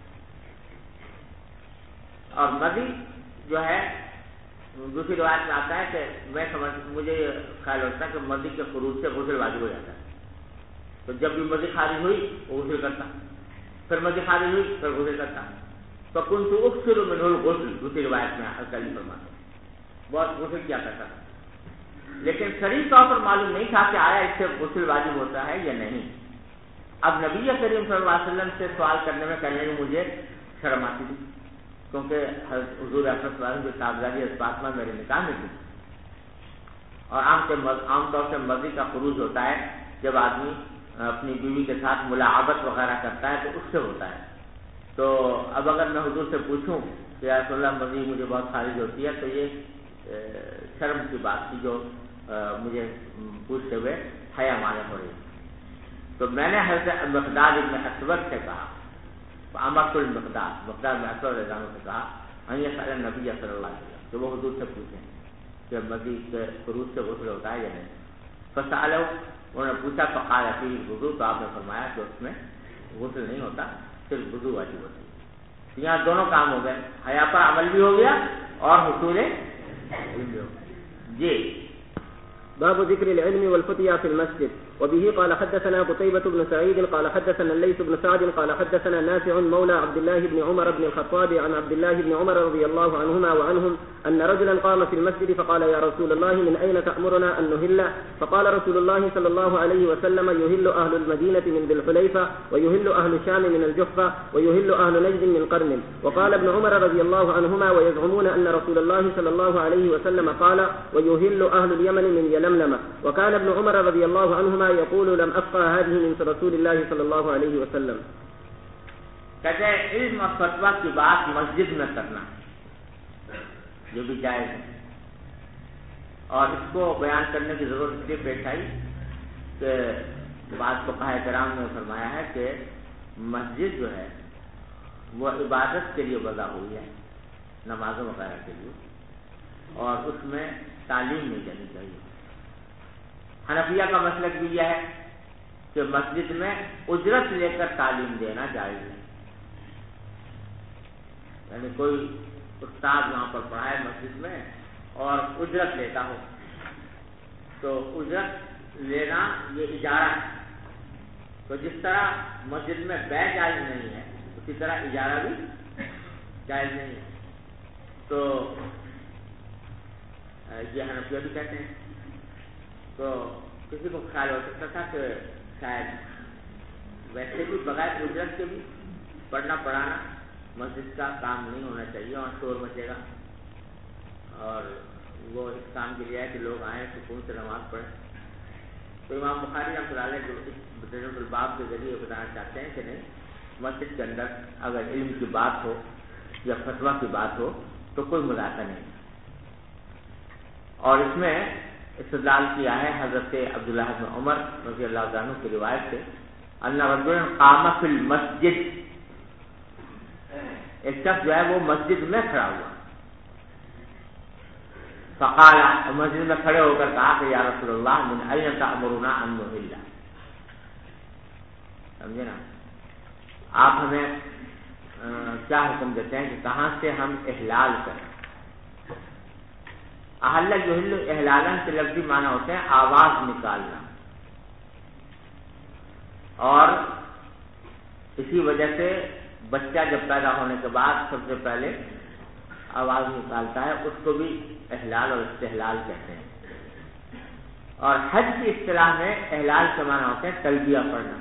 اور مزی جو ہے دوسری روایت میں آتا ہے کہ مجھے خیال ہوتا ہے کہ مزی کے خروج سے غسل واجب ہو جاتا ہے. تو جب بھی مزی خارج ہوئی وہ غسل کرتا، پھر مزی خارج ہوئی پھر غسل کرتا. تو كنت اكثر منه الغسل. دوسری روایت میں علی فرماتے ہیں بہت غسل کیا کرتا تھا. لیکن صریح طور پر معلوم نہیں تھا کہ آیا اس سے غسل واجب ہوتا ہے یا نہیں. اب نبی کریم صلی اللہ علیہ وسلم سے سوال کرنے میں کہنے میں مجھے شرم آتی تھی کیونکہ حضور اکرم صلی اللہ علیہ وسلم کی صاحبزادی فاطمہ میرے نکاح میں تھی. اور عام طور سے مزی کا خروج ہوتا ہے جب آدمی اپنی بیوی کے ساتھ ملاعبت وغیرہ کرتا ہے تو اس سے ہوتا ہے. تو اب اگر میں حضور سے پوچھوں کہ یا رسول اللہ مزی مجھے بہت خارج ہوتی ہے تو یہ شرم کی بات تھی جو مجھے پوچھتے ہوئے حیا معلوم ہو رہی. تو میں نے حضرت مقداد ابن اسود سے کہا، امرت المقداد مقداد بن اسود رضی اللہ عنہ سے کہا ان يسأل النبي صلی اللہ علیہ وسلم کہ وہ حضور سے پوچھیں کہ مزید کے خروج سے غسل ہوتا ہے یا نہیں. فسألوا، انہوں نے پوچھا، فقال فيه الوضوء، تو آپ نے فرمایا کہ اس میں غسل نہیں ہوتا، صرف وضو واجب ہوتی ہے. یہاں دونوں کام ہو گئے، حیا پر عمل بھی ہو گیا اور حصول علم بھی ہو گیا. جی باب ذكر العلم والفتيا في المسجد. وبه قال حدثنا قتيبة بن سعيد قال حدثنا الليث بن سعد قال حدثنا نافع مولى عبد الله بن عمر بن الخطاب عن عبد الله بن عمر رضي الله عنهما وعنهم أن رجلا قام في المسجد فقال يا رسول الله من أين تأمرنا أن نهل؟ فقال رسول الله صلى الله عليه وسلم يهل أهل المدينة من ذي الحليفة ويهل أهل الشام من الجحفة ويهل أهل نجد من قرن. وقال ابن عمر رضي الله عنهما ويزعمون أن رسول الله صلى الله عليه وسلم قال ويهل أهل اليمن من يلملم. وكان ابن عمر رضي الله عنهما يقول لم أفقه هذه من رسول الله صلى الله عليه وسلم. کہتے ہیں علم اور فتویٰ کی بات مسجد میں کرنا جو بھی جائز ہے، اور اس کو بیان کرنے کی ضرورت اس لیے پیش آئی کہ بعض فقہاء کرام نے فرمایا ہے کہ مسجد جو ہے وہ عبادت کے لیے وضع ہوئی ہے، نمازوں وغیرہ کے لیے، اور اس میں تعلیم نہیں دینی چاہیے. حنفیہ کا مسلک بھی یہ ہے کہ مسجد میں اجرت لے کر تعلیم دینا جائز ہے. یعنی کوئی استاد وہاں پر پڑھائے مسجد میں اور اجرت لیتا ہو، تو اجرت لینا یہ اجارہ ہے. تو جس طرح مسجد میں بیع جائز نہیں ہے اسی طرح اجارہ بھی جائز نہیں ہے. تو یہ حنفیہ بھی کہتے ہیں. تو کسی کو خیال ہو سکتا تھا کہ شاید ویسے بھی بغیر اجرت کے بھی پڑھنا پڑھانا مسجد کا کام نہیں ہونا چاہیے اور شور مچے گا، اور وہ اس کام کے لیے ہے کہ لوگ آئیں سکون سے نماز پڑھیں. تو امام بخاری رحمۃ اللہ علیہ جو اس الباب کے ذریعے بتانا چاہتے ہیں کہ نہیں، مسجد کے اندر اگر علم کی بات ہو یا فتویٰ کی بات ہو تو کوئی مذاکرہ نہیں. اور اس میں استدلال کیا ہے حضرت عبداللہ بن عمر رضی اللہ عنہ کی روایت سے، ان رجلا قام فی المسجد، ایک شخص جو ہے وہ مسجد میں کھڑا ہوا، فقال، مسجد میں کھڑے ہو کر کہا کہ یا رسول اللہ من این تأمرنا ان نحل. سمجھے نا، آپ ہمیں کیا حکم دیتے ہیں کہ کہاں سے ہم احلال کریں. احل یحل احلالا کے لفظی معنی ہوتے ہیں آواز نکالنا، اور اسی وجہ سے بچہ جب پیدا ہونے کے بعد سب سے پہلے آواز نکالتا ہے، اس کو بھی احلال اور استحلال کہتے ہیں. اور حج کی اصطلاح میں احلال کے معنی ہوتے ہیں تلبیہ پڑھنا،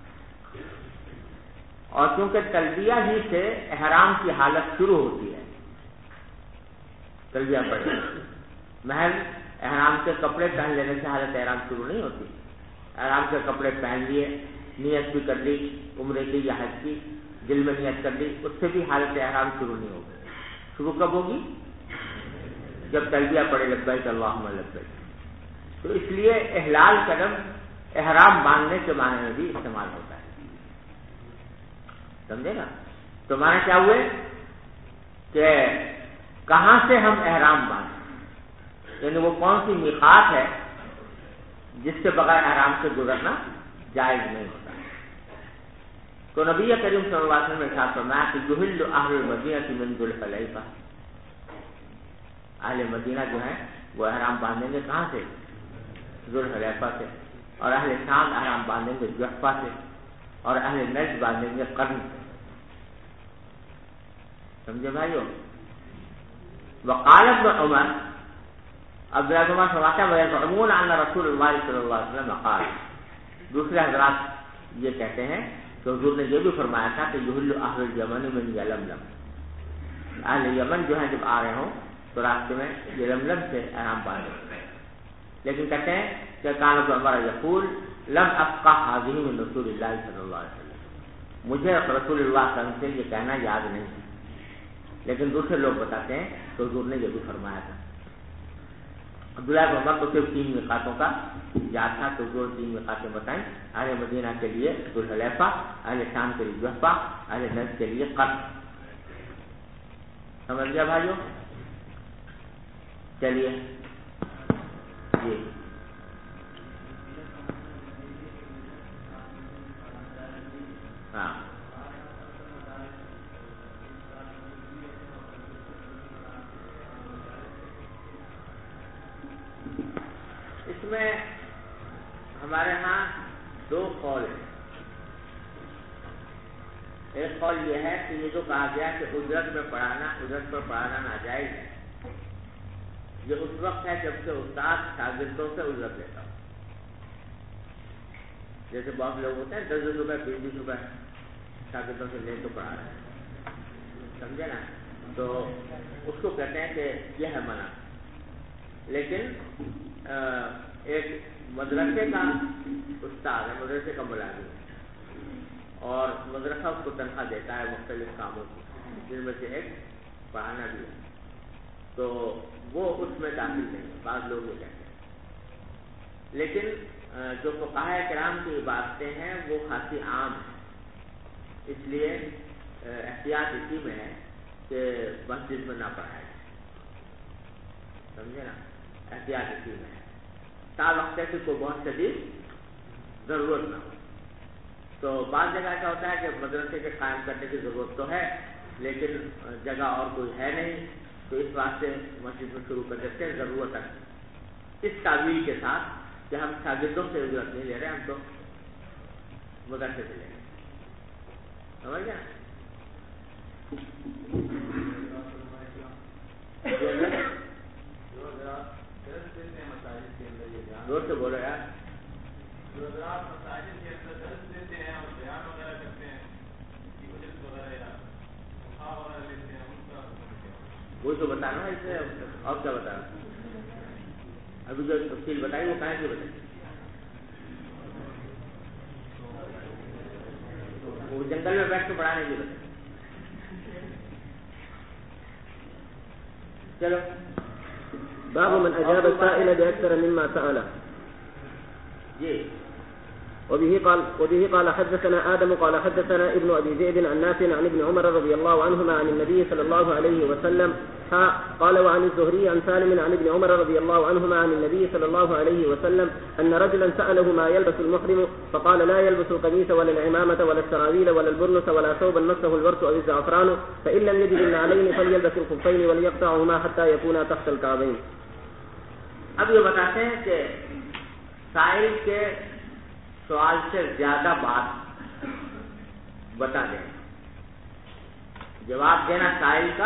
اور کیونکہ تلبیہ ہی سے احرام کی حالت شروع ہوتی ہے، تلبیہ پڑھنا. محض احرام کے کپڑے پہن لینے سے حالت احرام شروع نہیں ہوتی. احرام کے کپڑے پہن لیے، نیت بھی کر لی عمرے کی یا حج کی، دل میں نیت کر لی، اس سے بھی حالت احرام شروع نہیں ہوگی. شروع کب ہوگی؟ جب تلبیہ پڑھے لبیک اللہم لبیک. تو اس لیے احلال کا لفظ احرام باندھنے کے معنی میں بھی استعمال ہوتا ہے. سمجھے نا؟ تو معنی کیا ہوئے کہ کہاں سے ہم احرام باندھیں، یعنی وہ کون سی میقات ہے جس سے بغیر احرام سے گزرنا جائز نہیں ہوتا. تو نبی کریم صلی اللہ علیہ وسلم نے ارشاد فرمایا کہ یحل اہل المدینہ من ذی الحلیفہ، اہل مدینہ جو ہیں وہ احرام باندھیں گے کہاں سے؟ ذی الحلیفہ سے. اور اہل شام احرام باندھیں گے جحفہ سے، اور اہل نجد باندھیں گے قرن سے. سمجھے بھائیو؟ وقال ابن عمر، عبداللہ بن عمر فرماتے ہیں وَيَزْعُمُونَ أَنَّ رسول اللہ صلی اللہ علیہ وسلم قال، دوسرے حضرات یہ کہتے ہیں کہ حضور نے یہ بھی فرمایا تھا کہ یحل اہل الیمن من یلملم، اہل یمن جو ہیں جب آ رہے ہوں تو راستے میں یلملم سے احرام باندھیں. لیکن کہتے ہیں کہ کان ابن عمر یقول لم افقہ هذه من رسول اللہ صلی اللہ علیہ وسلم، مجھے رسول اللہ صلی اللہ علیہ وسلم سے یہ کہنا یاد نہیں ہے. لیکن دوسرے لوگ بتاتے ہیں کہ حضور نے یہ بھی فرمایا تھا. عبداللہ بن عمر کو صرف 3 میقاتوں کا یاد تھا، تو جو 3 میقاتیں بتائیں، اہل مدینہ کے لیے ذوالحلیفہ، اہل شام کے لیے جحفہ، اہل نجد کے لیے قرن. سمجھ گیا بھائیو؟ چلیے جی ہاں اس میں ہمارے ہاں 2 قول ہیں. ایک قول یہ ہے کہ یہ جو کہا گیا کہ اجرت پر پڑھانا ناجائز ہے، یہ اس وقت ہے جب کہ استاد شاگردوں سے اجرت لیتا ہو. جیسے بہت لوگ ہوتے ہیں 10 روپے 20 روپے شاگردوں سے لے تو پڑھا رہے ہیں، سمجھے نا؟ تو اس کو کہتے ہیں کہ یہ ہے منع. لیکن ایک مدرسے کا استاد ہے، مدرسے کا ملازم ہے، اور مدرسہ اس کو تنخواہ دیتا ہے مختلف کاموں کی، جن میں سے ایک پڑھانا بھی ہے، تو وہ اس میں داخل نہیں ہے. بعض لوگ یہ کہتے ہیں. لیکن جو فقہاء کرام کی عبارتیں ہیں وہ خاصی عام ہیں، اس لیے احتیاط اسی میں ہے کہ مسجد میں نہ پڑھایا جائے. سمجھے نا؟ احتیاط اسی میں ہے تا وقت ہے کہ کوئی بہت شدید ضرورت نہ ہو. تو بعض جگہ ایسا ہوتا ہے کہ مدرسے کے قائم کرنے کی ضرورت تو ہے لیکن جگہ اور کوئی ہے نہیں، تو اس واسطے مسجد میں شروع کر دیتے ہیں ضرورت ہے، اس تعویل کے ساتھ کہ ہم شاگردوں سے اجرت نہیں لے رہے، ہم تو مدرسے سے لے رہے ہیں. سمجھ گیا؟ زور سے بولو یار. وہی تو بتانا ہے، اس میں اور کیا بتانا. ابھی جو تفصیل بتائی وہ کہاں سے بتائی؟ وہ جنگل میں بیٹھ کے پڑھانے کی بتائی. چلو. باب من أجاب السائل بأكثر مما سأله. جی. وبه قال حدثنا آدم قال حدثنا ابن أبي ذئب عن نافع عن ابن عمر رضي الله عنهما عن النبي صلى الله عليه وسلم قال وعن الزهري عن سالم عن ابن عمر رضي الله عنهما عن النبي صلى الله عليه وسلم أن رجلا سأله ما يلبس المحرم فقال لا يلبس القميص ولا العمامة ولا السراويل ولا البرنس ولا ثوبا مسه الورس أو الزعفران فإن لم يجد النعلين فليلبس الخفين وليقطعهما حتى يكونا تحت الكعبين. اب یہ بتاتے ہیں کہ سائل کے سوال سے زیادہ بات بتا دیں، جواب دینا سائل کا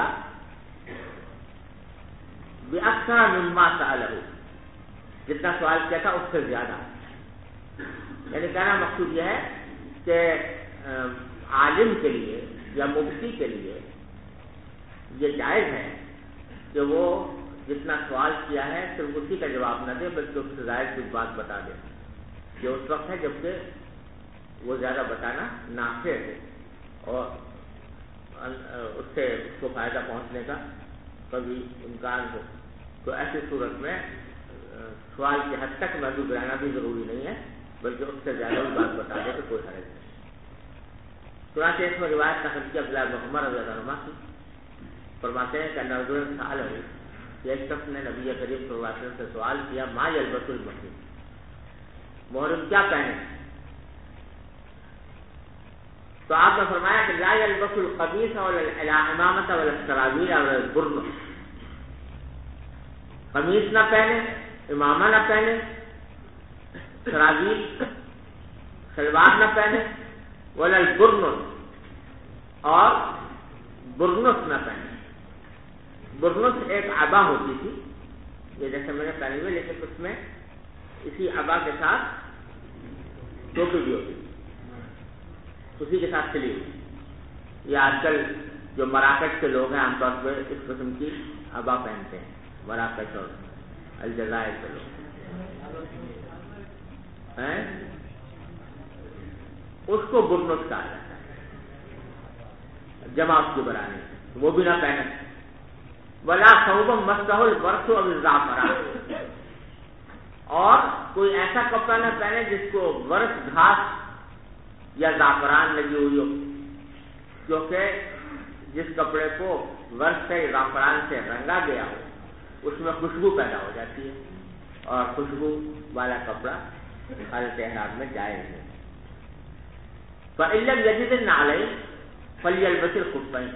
بأکثر مما سألہ، جتنا سوال کیا تھا اس سے زیادہ. یعنی کہنا مقصود یہ ہے کہ عالم کے لیے یا مفتی کے لیے یہ جائز ہے کہ وہ جتنا سوال کیا ہے صرف اسی کا جواب نہ دے بلکہ اس سے زائد کچھ بات بتا دے. یہ اس وقت ہے جبکہ وہ زیادہ بتانا نافع ہے اور اس سے اس کو فائدہ پہنچنے کا کبھی امکان ہو. تو ایسی صورت میں سوال کی حد تک محدود رہنا بھی ضروری نہیں ہے بلکہ اس سے زیادہ بھی بات بتا دے تو کوئی حرج نہیں. چنانچہ اس میں روایت نقل کی عبداللہ بن عمر رضی اللہ عنہ کی فرماتے ہیں کہ نظر سال ہے کہ ایک شخص نے نبی کریم صلی اللہ علیہ وسلم سے سوال کیا ما یلبس المحرم، محرم کیا پہنے؟ تو آپ نے فرمایا کہ لا یلبس القمیص ولا العمامۃ ولا السراویل ولا البرنس، قمیص نہ پہنے، امامہ نہ پہنے، سراویل شلوار نہ پہنے، ولا البرنس اور برنس نہ پہنے. برنس ایک عبا ہوتی تھی یہ جیسے میں نے پہنی ہوئی لیکن اس میں اسی عبا کے ساتھ ٹوپی بھی ہوتی تھی، اسی کے ساتھ سلی ہوئی. یہ آج کل جو مراکش کے لوگ ہیں عام طور پہ اس قسم کی عبا پہنتے ہیں، مراکش اور الجزائر کے لوگ ہیں، اس کو برنس کہا جاتا ہے، جمع اس کی برانی وہ بھی نہ پہنے. ولا ثوب مسہ الورس او الزعفران، اور کوئی ایسا کپڑا نہ پہنے جس کو ورس گھاس یا زعفران لگی ہوئی ہو، کیونکہ جس کپڑے کو ورس سے زعفران سے رنگا گیا ہو اس میں خوشبو پیدا ہو جاتی ہے، اور خوشبو والا کپڑا حالت احرام میں جائز ہے۔ فَإِن لَّمْ يَجِدِ النَّعْلَيْنِ فَلْيَلْبَسِ الْخُفَّيْنِ،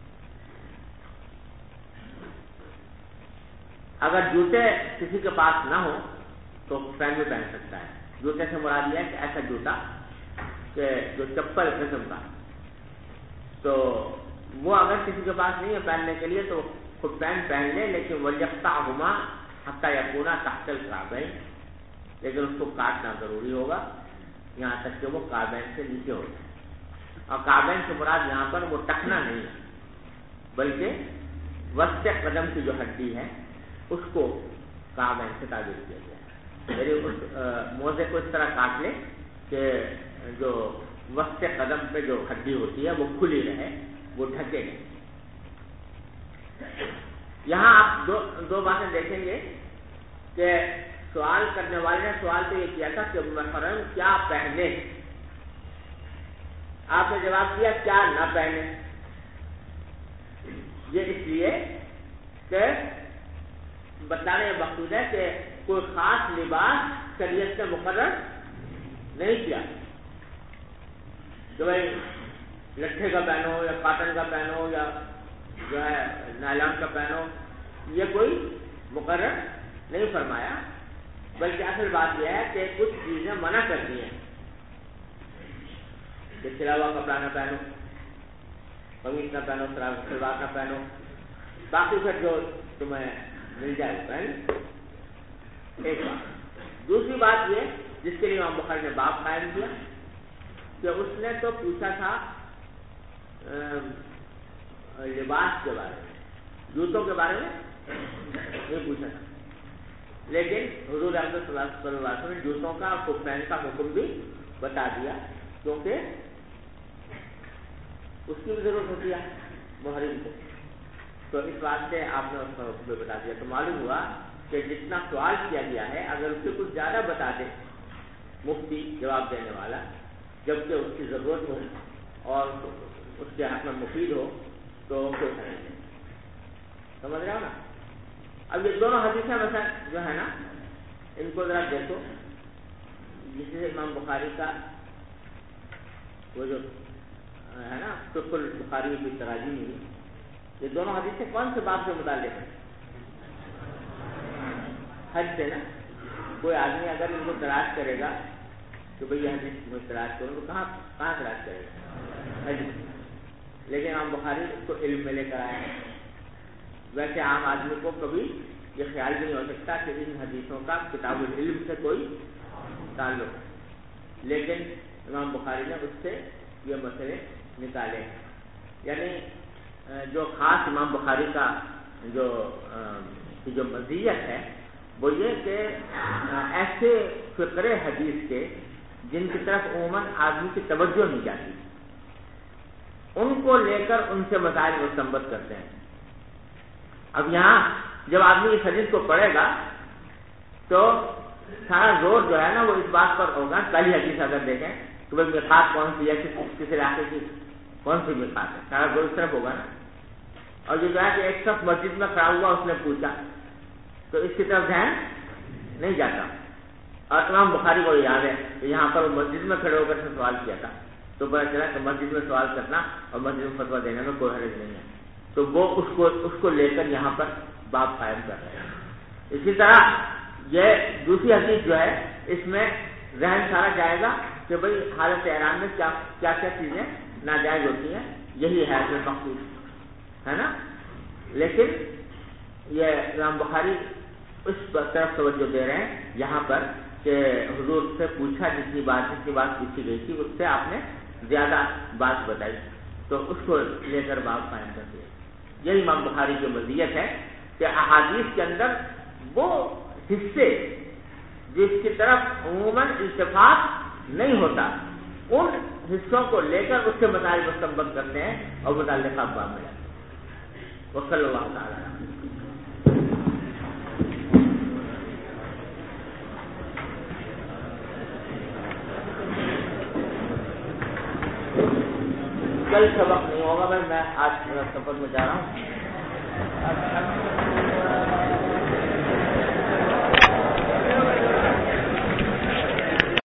اگر جوتے کسی کے پاس نہ ہو تو خفین بھی پہن سکتا ہے۔ جوتے سے مراد یہ ہے کہ ایسا جوتا کہ جو چپل قسم کا، تو وہ اگر کسی کے پاس نہیں ہے پہننے کے لیے تو خفین پہن لے، لیکن وَلْيَقْطَعْهُمَا حَتَّى يَكُونَا تَحْتَ الْكَعْبَيْنِ، لیکن اس کو کاٹنا ضروری ہوگا یہاں تک کہ وہ کعبین سے نیچے ہو جائے۔ اور کعبین سے مراد یہاں پر وہ ٹکنا نہیں ہے، بلکہ وسط قدم کی جو ہڈی ہے اس کو کعبین سے تعبیر کیا گیا ہے، یعنی اس موزے کو اس طرح کاٹ لے کہ جو وسط قدم پہ جو ہڈی ہوتی ہے وہ کھلی رہے، وہ ڈھکے نہیں۔ یہاں آپ دو باتیں دیکھیں گے کہ سوال کرنے والے نے سوال تو یہ کیا تھا کہ محرم کیا پہنے، آپ نے جواب دیا کیا نہ پہنے۔ یہ اس لیے کہ بتانے کا مقصود ہے کہ کوئی خاص لباس شریعت سے مقرر نہیں کیا کہ بھائی لٹھے کا پہنو یا کاٹن کا پہنو یا جو ہے نائلان کا پہنو، یہ کوئی مقرر نہیں فرمایا، بلکہ اصل بات یہ ہے کہ کچھ چیزیں منع کر دی ہیں کہ سلا ہوا کپڑا نہ پہنو، قمیص نہ پہنو، شلوار نہ پہنو، باقی پھر جو تمہیں مل جائے پہن۔ ایک بات۔ دوسری بات یہ جس کے لیے امام بخاری نے باب قائم کیا کہ اس نے تو پوچھا تھا لباس کے بارے میں، جوتوں کے بارے میں نہیں پوچھا تھا، لیکن حضور اکرم صلی اللہ علیہ وسلم نے جوتوں کا اور خفین کا حکم بھی بتا دیا، کیونکہ اس کی بھی ضرورت ہوتی ہے محرم کو، تو اس واسطے آپ نے اس کا حکم بھی بتا دیا۔ تو معلوم ہوا کہ جتنا سوال کیا گیا ہے اگر اس سے کچھ زیادہ بتا دے مفتی جواب دینے والا، جبکہ اس کی ضرورت ہو اور اس کے حق میں مفید ہو تو کوئی فرق نہیں۔ سمجھ رہے ہو نا؟ اب یہ دونوں حدیثیں مثلا جو ہے نا ان کو ذرا دیکھو، جس سے امام بخاری کا وہ جو ہے نا فقہ البخاری کی تراجم ہوئی، یہ دونوں حدیثیں کون سے باب سے متعلق ہیں؟ حج سے نا۔ کوئی آدمی اگر ان کو تلاش کرے گا کہ بھئی یہ حدیث میں تلاش کروں تو کہاں تلاش کرے گا؟ حج۔ لیکن امام بخاری اس کو علم میں لے کر آئے ہیں۔ ویسے عام آدمی کو کبھی یہ خیال بھی نہیں ہو سکتا کہ ان حدیثوں کا کتاب العلم سے کوئی تعلق ہے، لیکن امام بخاری نے اس سے یہ مسئلے نکالے ہیں۔ یعنی جو خاص امام بخاری کا جو مزیت ہے وہ یہ کہ ایسے فقرے حدیث کے جن کی طرف عموماً آدمی کی توجہ نہیں جاتی، ان کو لے کر ان سے مسائل مستنبط کرتے ہیں۔ اب یہاں جب آدمی اس حدیث کو پڑھے گا تو سارا زور جو ہے نا وہ اس بات پر ہوگا، پہلی حدیث اگر دیکھیں تو بھائی میقات کون سی ہے، کس علاقے کی کون سی میقات ہے، سارا زور اس طرف ہوگا نا۔ اور یہ جو ہے کہ ایک شخص مسجد میں کھڑا ہوا اس نے پوچھا تو اس کی طرف ذہن نہیں جاتا، اور امام بخاری کو یاد ہے کہ یہاں پر وہ مسجد میں کھڑے ہو کر سے سوال کیا تھا، تو پتہ چلا کہ مسجد میں سوال کرنا اور مسجد میں فتویٰ دینے میں کوئی حرج نہیں ہے، تو وہ اس کو لے کر یہاں پر باب قائم کر رہے ہیں۔ اسی طرح یہ دوسری حدیث جو ہے اس میں ذہن سارا جائے گا کہ بھئی حالت احرام میں کیا کیا چیزیں ناجائز ہوتی ہیں، یہی ہے اصل مقصود ہے نا۔ لیکن یہ امام بخاری اس طرف توجہ دے رہے ہیں یہاں پر کہ حضور سے پوچھا جتنی بات پوچھی گئی تھی اس سے آپ نے زیادہ بات بتائی، تو اس کو لے کر باب قائم کر دیا۔ یہی امام بخاری کی مزیت ہے کہ احادیث کے اندر وہ حصے جس کی طرف عموماً التفات نہیں ہوتا ان حصوں کو لے کر اس سے مسائل مستنبط کرتے ہیں اور متعلقہ باب میں جاتے ہیں۔ وصلی اللہ تعالی کل سبق نہیں ہوگا، میں آج سفر میں جا رہا ہوں.